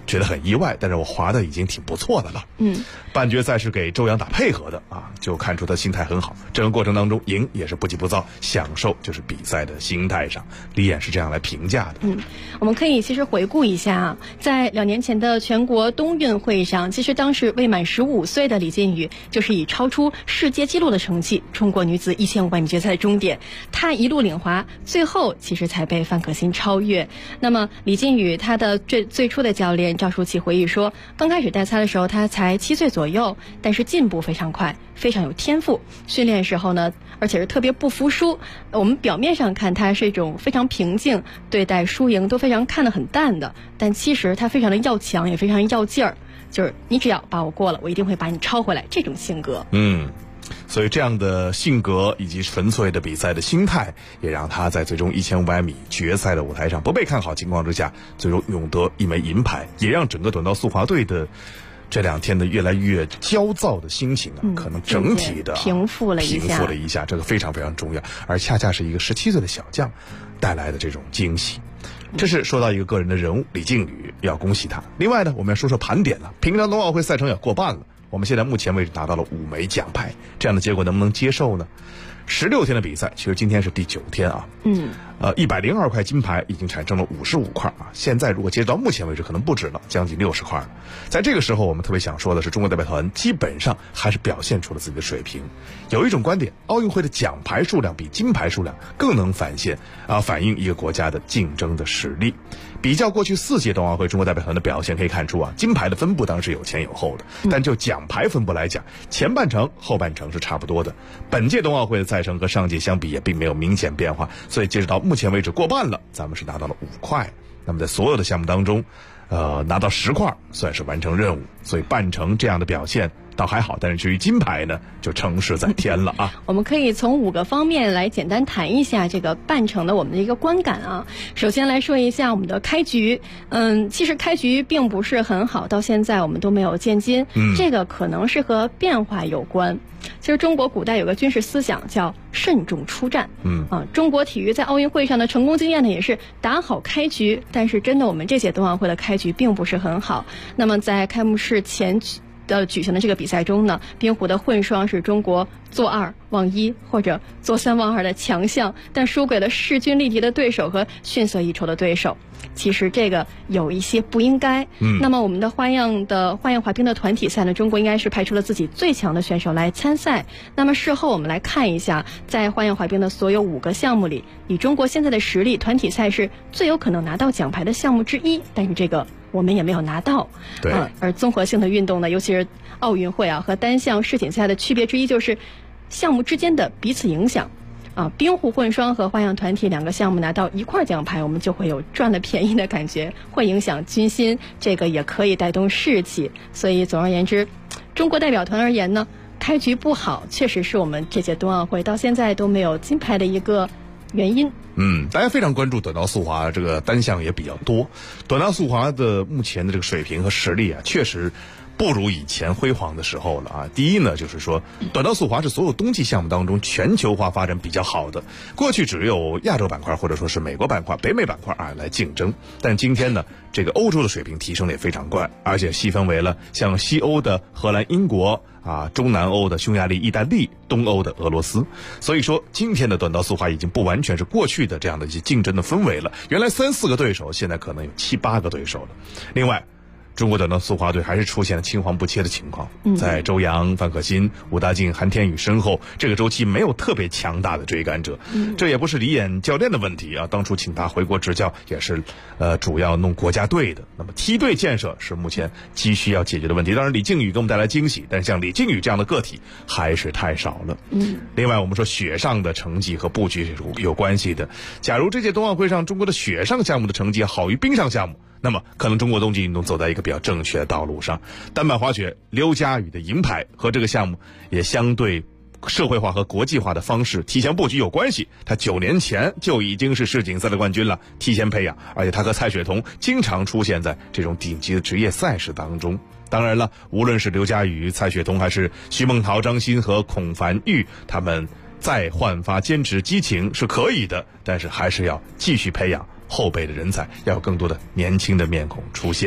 觉得很意外，但是我滑的已经挺不错的了。半决赛是给周洋打配合的啊，就看出他心态很好。整个过程当中赢也是不急不躁，享受就是比赛的心态上。李艳是这样来评价的。 我们可以其实回顾一下啊，在2年前的全国冬运会上，其实当时未满15岁的李靖宇就是以超出世界纪录的成绩冲过女子1500米决赛终点，她一路领滑，最后其实才被范可新超越。那么李靖宇他的最初的教练赵书琪回忆说，刚开始带他的时候他才7岁左右，但是进步非常快，非常有天赋。训练时候呢，而且是特别不服输。我们表面上看他是一种非常平静，对待输赢都非常看得很淡的，但其实他非常的要强，也非常要劲儿，就是你只要把我过了，我一定会把你超回来，这种性格。 所以这样的性格以及纯粹的比赛的心态，也让他在最终1500米决赛的舞台上不被看好情况之下，最终勇得一枚银牌，也让整个短道速滑队的这2天的越来越焦躁的心情啊，可能整体的平复了一下， 这个非常非常重要。而恰恰是一个17岁的小将带来的这种惊喜。这是说到一个个人的人物李靖宇，要恭喜他。另外呢，我们要说说盘点了，平常冬奥会赛程也过半了，我们现在目前为止拿到了5枚奖牌，这样的结果能不能接受呢？16天的比赛，其实今天是第9天啊。102块金牌已经产生了55块啊。现在如果截止到目前为止，可能不止了，将近60块了。在这个时候，我们特别想说的是，中国代表团基本上还是表现出了自己的水平。有一种观点，奥运会的奖牌数量比金牌数量更能反映一个国家的竞争的实力。比较过去4届冬奥会中国代表团的表现，可以看出啊，金牌的分布当然是有前有后的，但就奖牌分布来讲，前半程后半程是差不多的。本届冬奥会的赛程和上届相比也并没有明显变化，所以截止到目前为止过半了，咱们是拿到了5块。那么在所有的项目当中，拿到10块算是完成任务，所以半程这样的表现倒还好，但是至于金牌呢，就成事在天了啊。 我们可以从5个方面来简单谈一下这个半程的我们的一个观感啊。首先来说一下我们的开局，其实开局并不是很好，到现在我们都没有见金，这个可能是和变化有关。其实中国古代有个军事思想叫慎重出战，中国体育在奥运会上的成功经验呢也是打好开局，但是真的我们这届冬奥会的开局并不是很好。那么在开幕式前举行的这个比赛中呢，冰壶的混双是中国坐2忘1或者坐3忘2的强项，但输给了势均力敌的对手和逊色一筹的对手。其实这个有一些不应该。那么我们的花样滑冰的团体赛呢，中国应该是派出了自己最强的选手来参赛。那么事后我们来看一下，在花样滑冰的所有5个项目里，以中国现在的实力，团体赛是最有可能拿到奖牌的项目之一，但是这个我们也没有拿到。而综合性的运动呢，尤其是奥运会啊和单项世锦赛的区别之一就是项目之间的彼此影响。冰壶混双和花样团体2个项目拿到1块奖牌，我们就会有赚了便宜的感觉，会影响军心，这个也可以带动士气。所以总而言之，中国代表团而言呢，开局不好确实是我们这届冬奥会到现在都没有金牌的一个原因。 大家非常关注短道速滑，这个单项也比较多。短道速滑的目前的这个水平和实力啊，确实不如以前辉煌的时候了啊。第一呢，就是说短道速滑是所有冬季项目当中全球化发展比较好的，过去只有亚洲板块或者说是美国板块、北美板块来竞争，但今天呢，这个欧洲的水平提升的也非常快，而且细分为了像西欧的荷兰、英国中南欧的匈牙利、意大利，东欧的俄罗斯。所以说今天的短道速滑已经不完全是过去的这样的一些竞争的氛围了，原来3-4个对手，现在可能有7-8个对手了。另外中国短道速滑队还是出现了青黄不接的情况，在周洋、范可新、武大靖、韩天宇身后，这个周期没有特别强大的追赶者。这也不是李艳教练的问题啊，当初请他回国执教也是主要弄国家队的。那么梯队建设是目前急需要解决的问题。当然李靖宇给我们带来惊喜，但是像李靖宇这样的个体还是太少了。另外我们说雪上的成绩和布局是有关系的。假如这届冬奥会上中国的雪上项目的成绩好于冰上项目，那么可能中国冬季运动走在一个比较正确的道路上。单板滑雪刘佳宇的银牌和这个项目也相对社会化和国际化的方式提前布局有关系，他9年前就已经是世锦赛的冠军了，提前培养，而且他和蔡雪桐经常出现在这种顶级的职业赛事当中。当然了，无论是刘佳宇、蔡雪桐，还是徐梦桃、张欣和孔凡玉，他们再焕发坚持激情是可以的，但是还是要继续培养后备的人才，要有更多的年轻的面孔出现。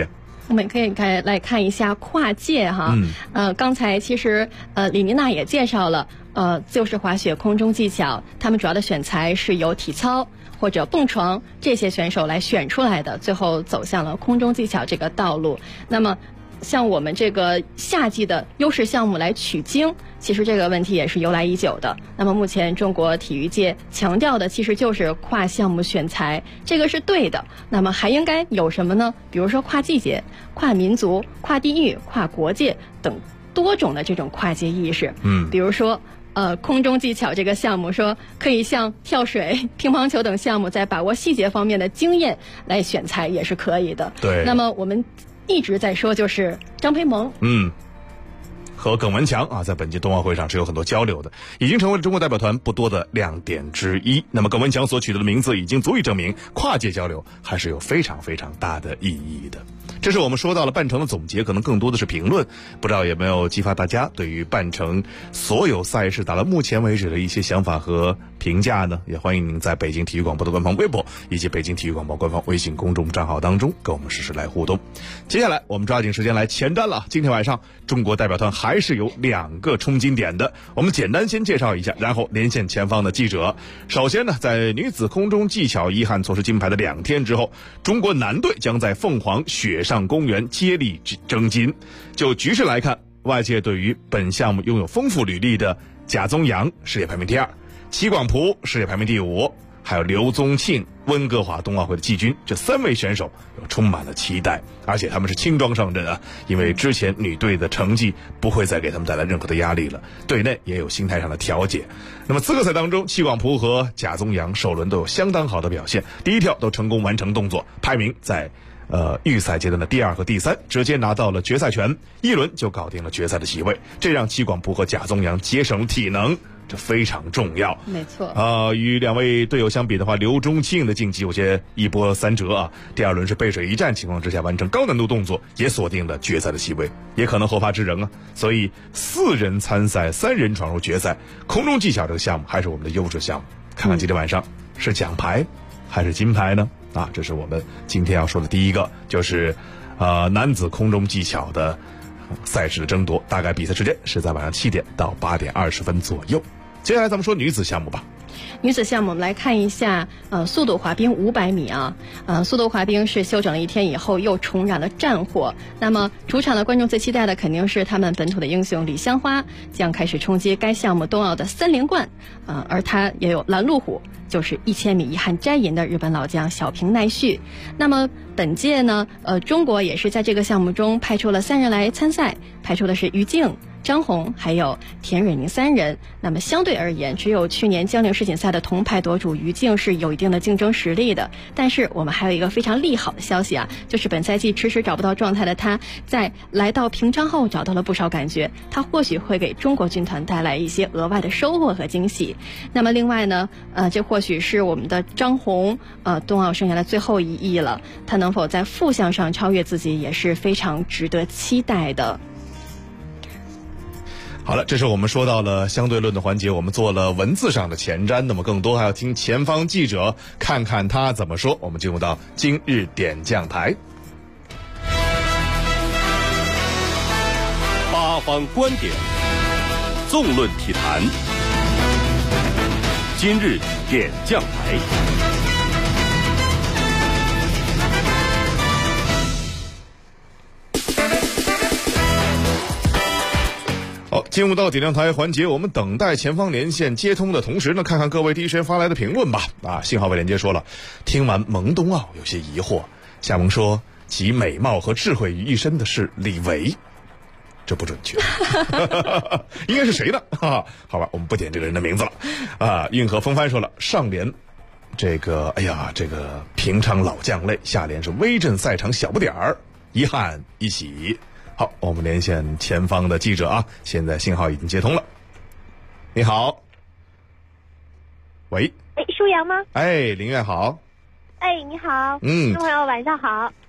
我们可以来看一下跨界哈。刚才其实李妮娜也介绍了，自由式滑雪空中技巧，他们主要的选材是由体操或者蹦床这些选手来选出来的，最后走向了空中技巧这个道路。那么像我们这个夏季的优势项目来取经，其实这个问题也是由来已久的。那么目前中国体育界强调的其实就是跨项目选材，这个是对的。那么还应该有什么呢？比如说跨季节、跨民族、跨地域、跨国界等多种的这种跨界意识。比如说空中技巧这个项目说可以像跳水、乒乓球等项目在把握细节方面的经验来选材也是可以的。 对。 那么我们一直在说就是张培萌， 和耿文强啊，在本届冬奥会上是有很多交流的，已经成为了中国代表团不多的亮点之一。那么耿文强所取得的名字已经足以证明跨界交流还是有非常非常大的意义的。这是我们说到了半程的总结，可能更多的是评论，不知道有没有激发大家对于半程所有赛事打到目前为止的一些想法和评价呢？也欢迎您在北京体育广播的官方微博以及北京体育广播官方微信公众账号当中跟我们实时来互动。接下来我们抓紧时间来前瞻了，今天晚上中国代表团还是有2个冲金点的，我们简单先介绍一下，然后连线前方的记者。首先呢，在女子空中技巧遗憾错失金牌的2天之后，中国男队将在凤凰雪上公园接力争金。就局势来看，外界对于本项目拥有丰富履历的贾宗洋世界排名第2，齐广璞世界排名第5，还有刘宗庆温哥华冬奥会的季军，这3位选手充满了期待，而且他们是轻装上阵啊，因为之前女队的成绩不会再给他们带来任何的压力了，队内也有心态上的调节。那么资格赛当中，齐广璞和贾宗洋首轮都有相当好的表现，第一跳都成功完成动作，排名在预赛阶段的第2和第3，直接拿到了决赛权，1轮就搞定了决赛的席位，这让齐广璞和贾宗洋节省了体能，这非常重要。 没错。 与2位队友相比的话，刘宗庆的晋级有些一波三折啊。第2轮是背水一战情况之下完成高难度动作，也锁定了决赛的席位，也可能后发制人啊。所以4人参赛，3人闯入决赛，空中技巧这个项目还是我们的优势项目。看看今天晚上是奖牌还是金牌呢？这是我们今天要说的第一个，就是男子空中技巧的赛事的争夺，大概比赛时间是在晚上7点到8点20分左右。接下来咱们说女子项目吧。 女子项目我们来看一下速度滑冰500米啊。速度滑冰是休整了1天以后又重燃了战火，那么主场的观众最期待的肯定是他们本土的英雄李香花将开始冲击该项目冬奥的3连冠，而他也有拦路虎，就是1000米遗憾摘银的日本老将小平奈绪。那么本届呢中国也是在这个项目中派出了3人来参赛，派出的是于静、张红还有田蕊宁3人。那么相对而言，只有去年江陵世锦赛的铜牌夺主于静是有一定的竞争实力的。但是我们还有一个非常利好的消息啊，就是本赛季迟迟找不到状态的他，在来到平昌后找到了不少感觉，他或许会给中国军团带来一些额外的收获和惊喜。那么另外呢这或许是我们的张红冬奥生涯的最后一役了，他能否在负项上超越自己也是非常值得期待的。 好了，这是我们说到了相对论的环节，我们做了文字上的前瞻，那么更多还要听前方记者看看他怎么说。我们进入到今日点将台 ，8方观点，纵论体坛，今日点将台。 进入到点亮台环节，我们等待前方连线接通的同时呢，看看各位第一时间发来的评论吧。信号位连接说了，听完蒙冬奥有些疑惑。夏萌说，集美貌和智慧于一身的是李维，这不准确，应该是谁呢？好吧，我们不点这个人的名字了。运河风帆说了，上联这个平常老将泪，下联是威震赛场小不点儿，遗憾一喜。好，我们连线前方的记者啊，现在信号已经接通了。你好，喂， 舒阳吗？ 林月好。 你好， 听众朋友晚上好。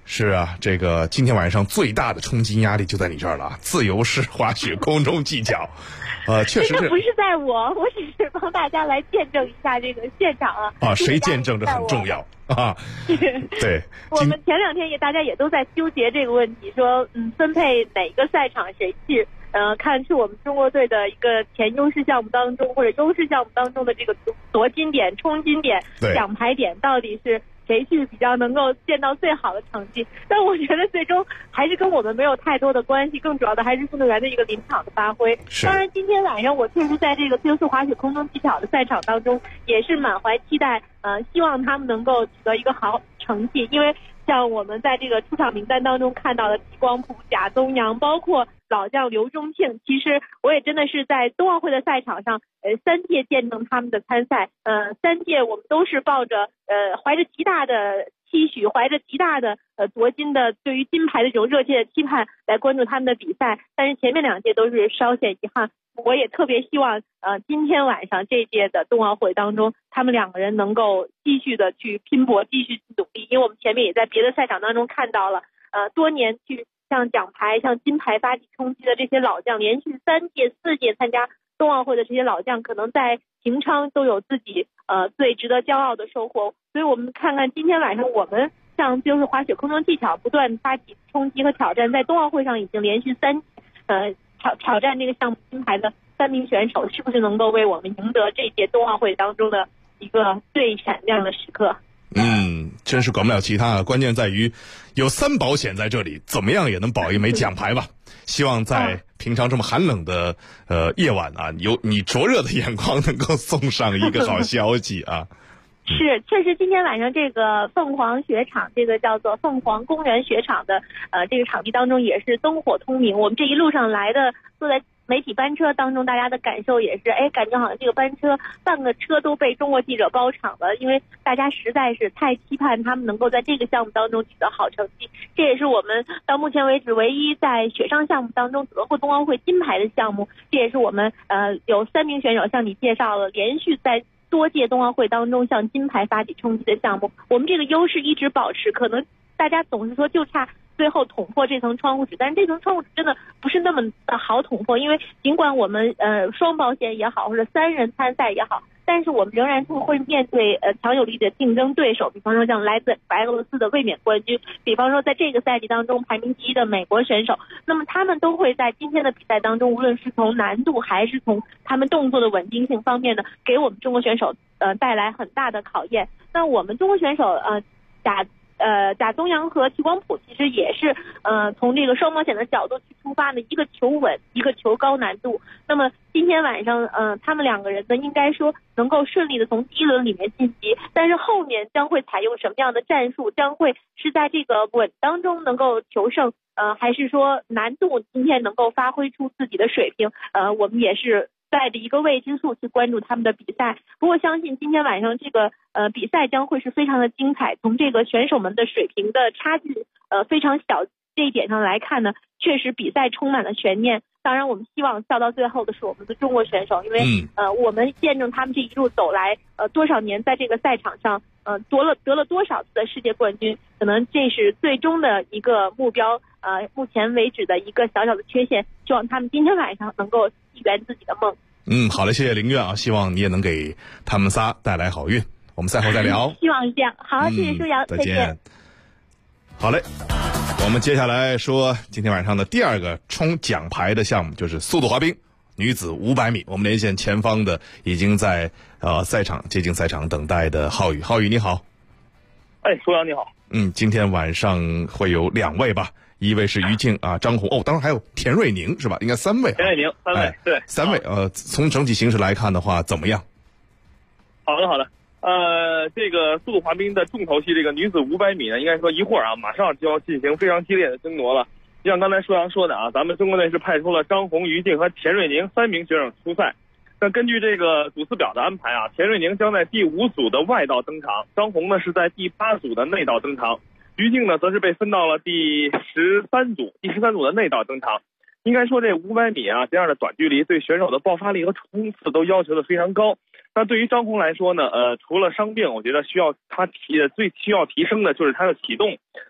是啊，这个今天晚上最大的冲击压力就在你这儿了啊！自由式滑雪空中技巧，确实是。 不是在我只是帮大家来见证一下这个现场啊。 啊，谁见证这很重要啊。对， 我们前2天大家也都在纠结这个问题，说分配哪个赛场谁去。看是我们中国队的一个前优势项目当中或者优势项目当中的这个夺金点、冲金点、奖牌点，到底是谁去比较能够见到最好的成绩？但我觉得最终还是跟我们没有太多的关系，更主要的还是运动员的一个临场的发挥。当然，今天晚上我确实在这个自由式滑雪空中技巧的赛场当中，也是满怀期待，希望他们能够取得一个好成绩，因为像我们在这个出场名单当中看到的齐光普、贾宗洋，包括老将刘钟庆，其实我也真的是在冬奥会的赛场上，3届见证他们的参赛，3届我们都是抱着怀着极大的期许，怀着极大的夺金的对于金牌的这种热切的期盼来关注他们的比赛，但是前面2届都是稍显遗憾。我也特别希望今天晚上这届的冬奥会当中，他们2个人能够继续的去拼搏，继续去努力，因为我们前面也在别的赛场当中看到了多年去向奖牌、向金牌发起冲击的这些老将，连续3届、4届参加冬奥会的这些老将，可能在平昌都有自己最值得骄傲的收获。所以我们看看今天晚上我们像就是滑雪空中技巧不断发起冲击和挑战，在冬奥会上已经连续3挑战这个项目金牌的3名选手，是不是能够为我们赢得这届冬奥会当中的一个最闪亮的时刻？ 真是管不了其他，关键在于有3保险在这里，怎么样也能保一枚奖牌吧。希望在平常这么寒冷的夜晚啊，有你灼热的眼光能够送上一个好消息啊。 是，确实今天晚上这个凤凰雪场，这个叫做凤凰公园雪场的这个场地当中也是灯火通明。我们这一路上来的坐在媒体班车当中，大家的感受也是，感觉好像这个班车半个车都被中国记者包场了，因为大家实在是太期盼他们能够在这个项目当中取得好成绩。这也是我们到目前为止唯一在雪上项目当中得过冬奥会金牌的项目，这也是我们有3名选手向你介绍了，连续在多届冬奥会当中向金牌发起冲击的项目。我们这个优势一直保持，可能大家总是说就差最后捅破这层窗户纸，但是这层窗户纸真的不是那么的好捅破，因为尽管我们双保险也好，或者3人参赛也好，但是我们仍然会面对强有力的竞争对手，比方说像来自白俄罗斯的卫冕冠军，比方说在这个赛季当中排名第1的美国选手，那么他们都会在今天的比赛当中，无论是从难度还是从他们动作的稳定性方面呢，给我们中国选手带来很大的考验。那我们中国选手贾宗洋和齐光普其实也是从这个双保险的角度去出发的，一个求稳，一个求高难度。那么今天晚上他们2个人呢，应该说能够顺利的从第1轮里面晋级，但是后面将会采用什么样的战术，将会是在这个稳当中能够求胜还是说难度今天能够发挥出自己的水平，我们也是带着一个未知数去关注他们的比赛。不过相信今天晚上这个比赛将会是非常的精彩，从这个选手们的水平的差距非常小这一点上来看呢，确实比赛充满了悬念。当然我们希望笑到最后的是我们的中国选手，因为我们见证他们这一路走来多少年在这个赛场上得了多少次的世界冠军，可能这是最终的一个目标目前为止的一个小小的缺陷，希望他们今天晚上能够一圆自己的梦。 好嘞，谢谢林苑啊，希望你也能给他们仨带来好运。我们赛后再聊。 希望是这样。好，谢谢舒瑶， 再见。好嘞，我们接下来说今天晚上的第2个冲奖牌的项目，就是速度滑冰女子500米。我们连线前方的已经在赛场接近赛场等待的浩宇。浩宇你好。 舒瑶你好。 今天晚上会有2位吧？一位是于静张红当然还有田瑞宁是吧？应该3位。 田瑞宁3位，对 ，3位。从整体形势来看的话，怎么样？ 好的。这个速度滑冰的重头戏，这个女子500米呢，应该说一会儿马上就要进行非常激烈的争夺了。就像刚才舒阳说的咱们中国队是派出了张红、于静和田瑞宁3名选手出赛。那根据这个组次表的安排田瑞宁将在第5组的外道登场，张红呢是在第8组的内道登场，于静呢则是被分到了第13组的内道登场。应该说这500米这样的短距离对选手的爆发力和冲刺都要求的非常高。那对于张红来说呢，除了伤病，我觉得最需要提升的就是他的启动。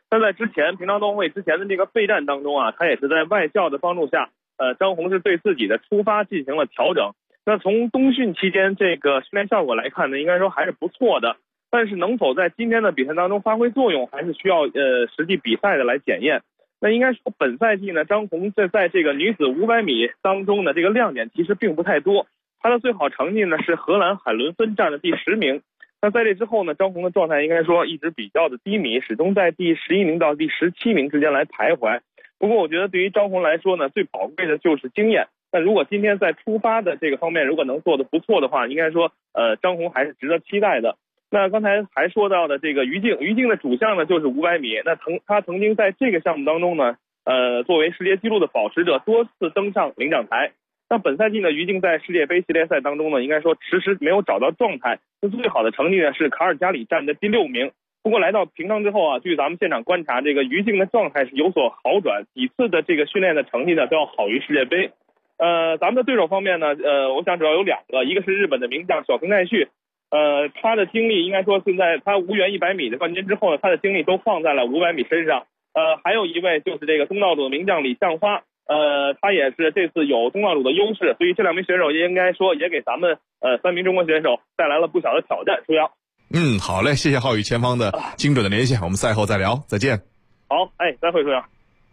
那在之前平昌冬奥会之前的这个备战当中啊，他也是在外教的帮助下，张红是对自己的出发进行了调整。那从冬训期间这个训练效果来看呢，应该说还是不错的。但是能否在今天的比赛当中发挥作用，还是需要实际比赛的来检验。那应该说本赛季呢，张红在这个女子500米当中呢，这个亮点其实并不太多。她的最好成绩呢是荷兰海伦芬站的第10名。那在这之后呢，张红的状态应该说一直比较的低迷，始终在第11名到第17名之间来徘徊。不过我觉得对于张红来说呢，最宝贵的就是经验。那如果今天在出发的这个方面如果能做得不错的话，应该说张红还是值得期待的。那刚才还说到的这个于静的主项呢就是500米。那他曾经在这个项目当中呢，作为世界纪录的保持者，多次登上领奖台。那本赛季呢，于静在世界杯系列赛当中呢，应该说迟迟没有找到状态。那最好的成绩呢是卡尔加里站的第6名。不过来到平昌之后啊，据咱们现场观察，这个于静的状态是有所好转，几次的这个训练的成绩呢都要好于世界杯。咱们的对手方面呢，我想主要有2个，一个是日本的名将小平奈绪。他的精力应该说现在他无缘100米的冠军之后呢，他的精力都放在了500米身上。还有一位就是这个东道主的名将李向花。他也是这次有东道主的优势，所以这2名选手也应该说也给咱们3名中国选手带来了不小的挑战。舒阳， 好嘞，谢谢浩宇前方的精准的连线，我们赛后再聊，再见。 好，再会，舒阳。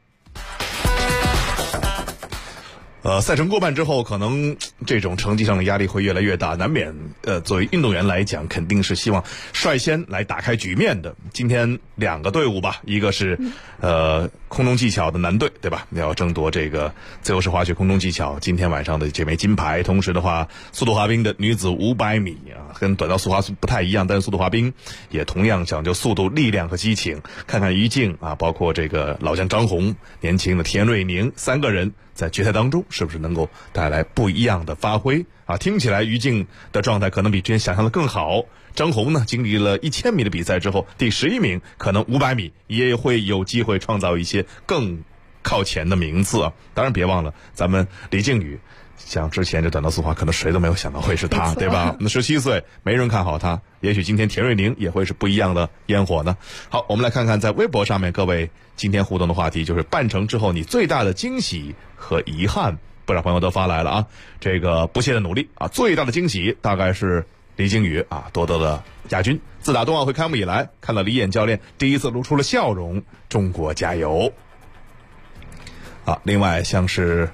赛程过半之后，可能这种成绩上的压力会越来越大，难免作为运动员来讲，肯定是希望率先来打开局面的。今天2个队伍吧，一个是空中技巧的男队，对吧？要争夺这个自由式滑雪空中技巧今天晚上的这枚金牌。同时的话，速度滑冰的女子500米啊，跟短道速滑不太一样，但是速度滑冰也同样讲究速度、力量和激情。看看于静啊，包括这个老将张红、年轻的田瑞宁3个人在决赛当中是不是能够带来不一样的发挥啊？听起来于静的状态可能比之前想象的更好。张红呢，经历了1000米的比赛之后，第11名，可能500米也会有机会创造一些更靠前的名次啊。当然别忘了咱们李靖宇，像之前这短道速滑可能谁都没有想到会是他，对吧？那17岁没人看好他，也许今天田瑞宁也会是不一样的烟火呢。好，我们来看看在微博上面各位今天互动的话题，就是半程之后你最大的惊喜和遗憾。不少朋友都发来了啊，这个不懈的努力啊，最大的惊喜大概是李靖宇啊夺得了亚军。自打冬奥会开幕以来，看到李演教练第一次露出了笑容，中国加油啊！另外像是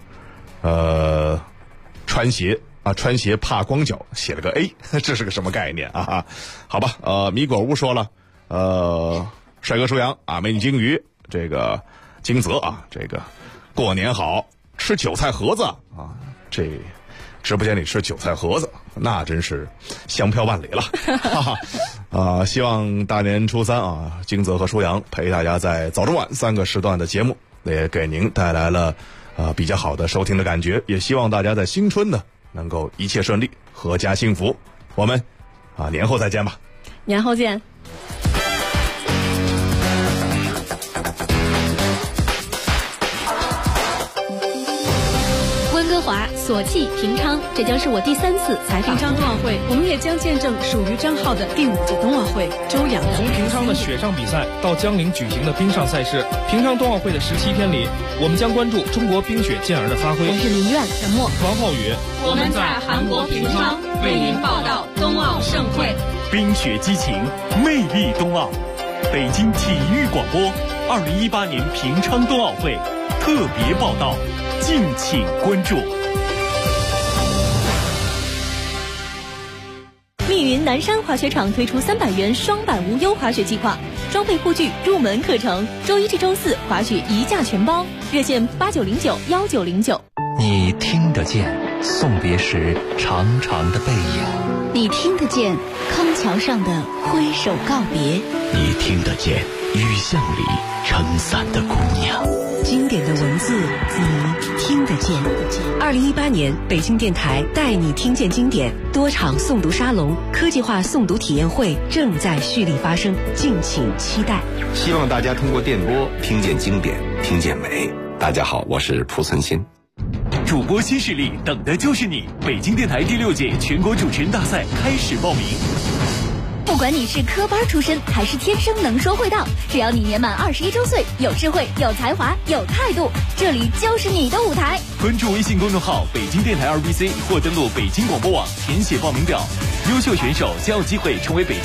穿鞋怕光脚，写了个 A， 这是个什么概念啊？好吧，米果屋说了，帅哥舒阳啊，美女鲸鱼，这个金泽啊，这个过年好。吃韭菜盒子啊，这直播间里吃韭菜盒子，那真是香飘万里了。哈哈，希望大年初3啊，金泽和舒阳陪大家在早中晚3个时段的节目，也给您带来了比较好的收听的感觉。也希望大家在新春呢能够一切顺利，阖家幸福。我们年后再见吧。 年后见。 华、索契、平昌，这将是我第3次采访平昌冬奥会，我们也将见证属于张浩的第5届冬奥会。周洋从平昌的雪上比赛到江陵举行的冰上赛事，平昌冬奥会的17天里，我们将关注中国冰雪健儿的发挥。 我是林苑陈默， 王浩宇， 我们在韩国平昌为您报道冬奥盛会。 冰雪激情，魅力冬奥。北京体育广播2018年平昌冬奥会特别报道。敬请关注。 密云南山滑雪场推出300元双板无忧滑雪计划，装备护具、入门课程，周1至周4滑雪1价全包，热线89091909。 你听得见送别时长长的背影， 你听得见康桥上的挥手告别， 你听得见雨巷里撑伞的姑娘。 经典的文字，你听得见。2018年北京电台带你听见经典多场诵读沙龙、科技化诵读体验会正在蓄力发生，敬请期待。 希望大家通过电波听见经典，听见美。大家好，我是蒲存昕。 主播新势力，等的就是你！北京电台第6届全国主持人大赛开始报名。 不管你是科班出身还是天生能说会道，只要你年满21周岁，有智慧、有才华、有态度，这里就是你的舞台。 关注微信公众号北京电台 RBC 或登录北京广播网填写报名表，优秀选手将有机会成为北京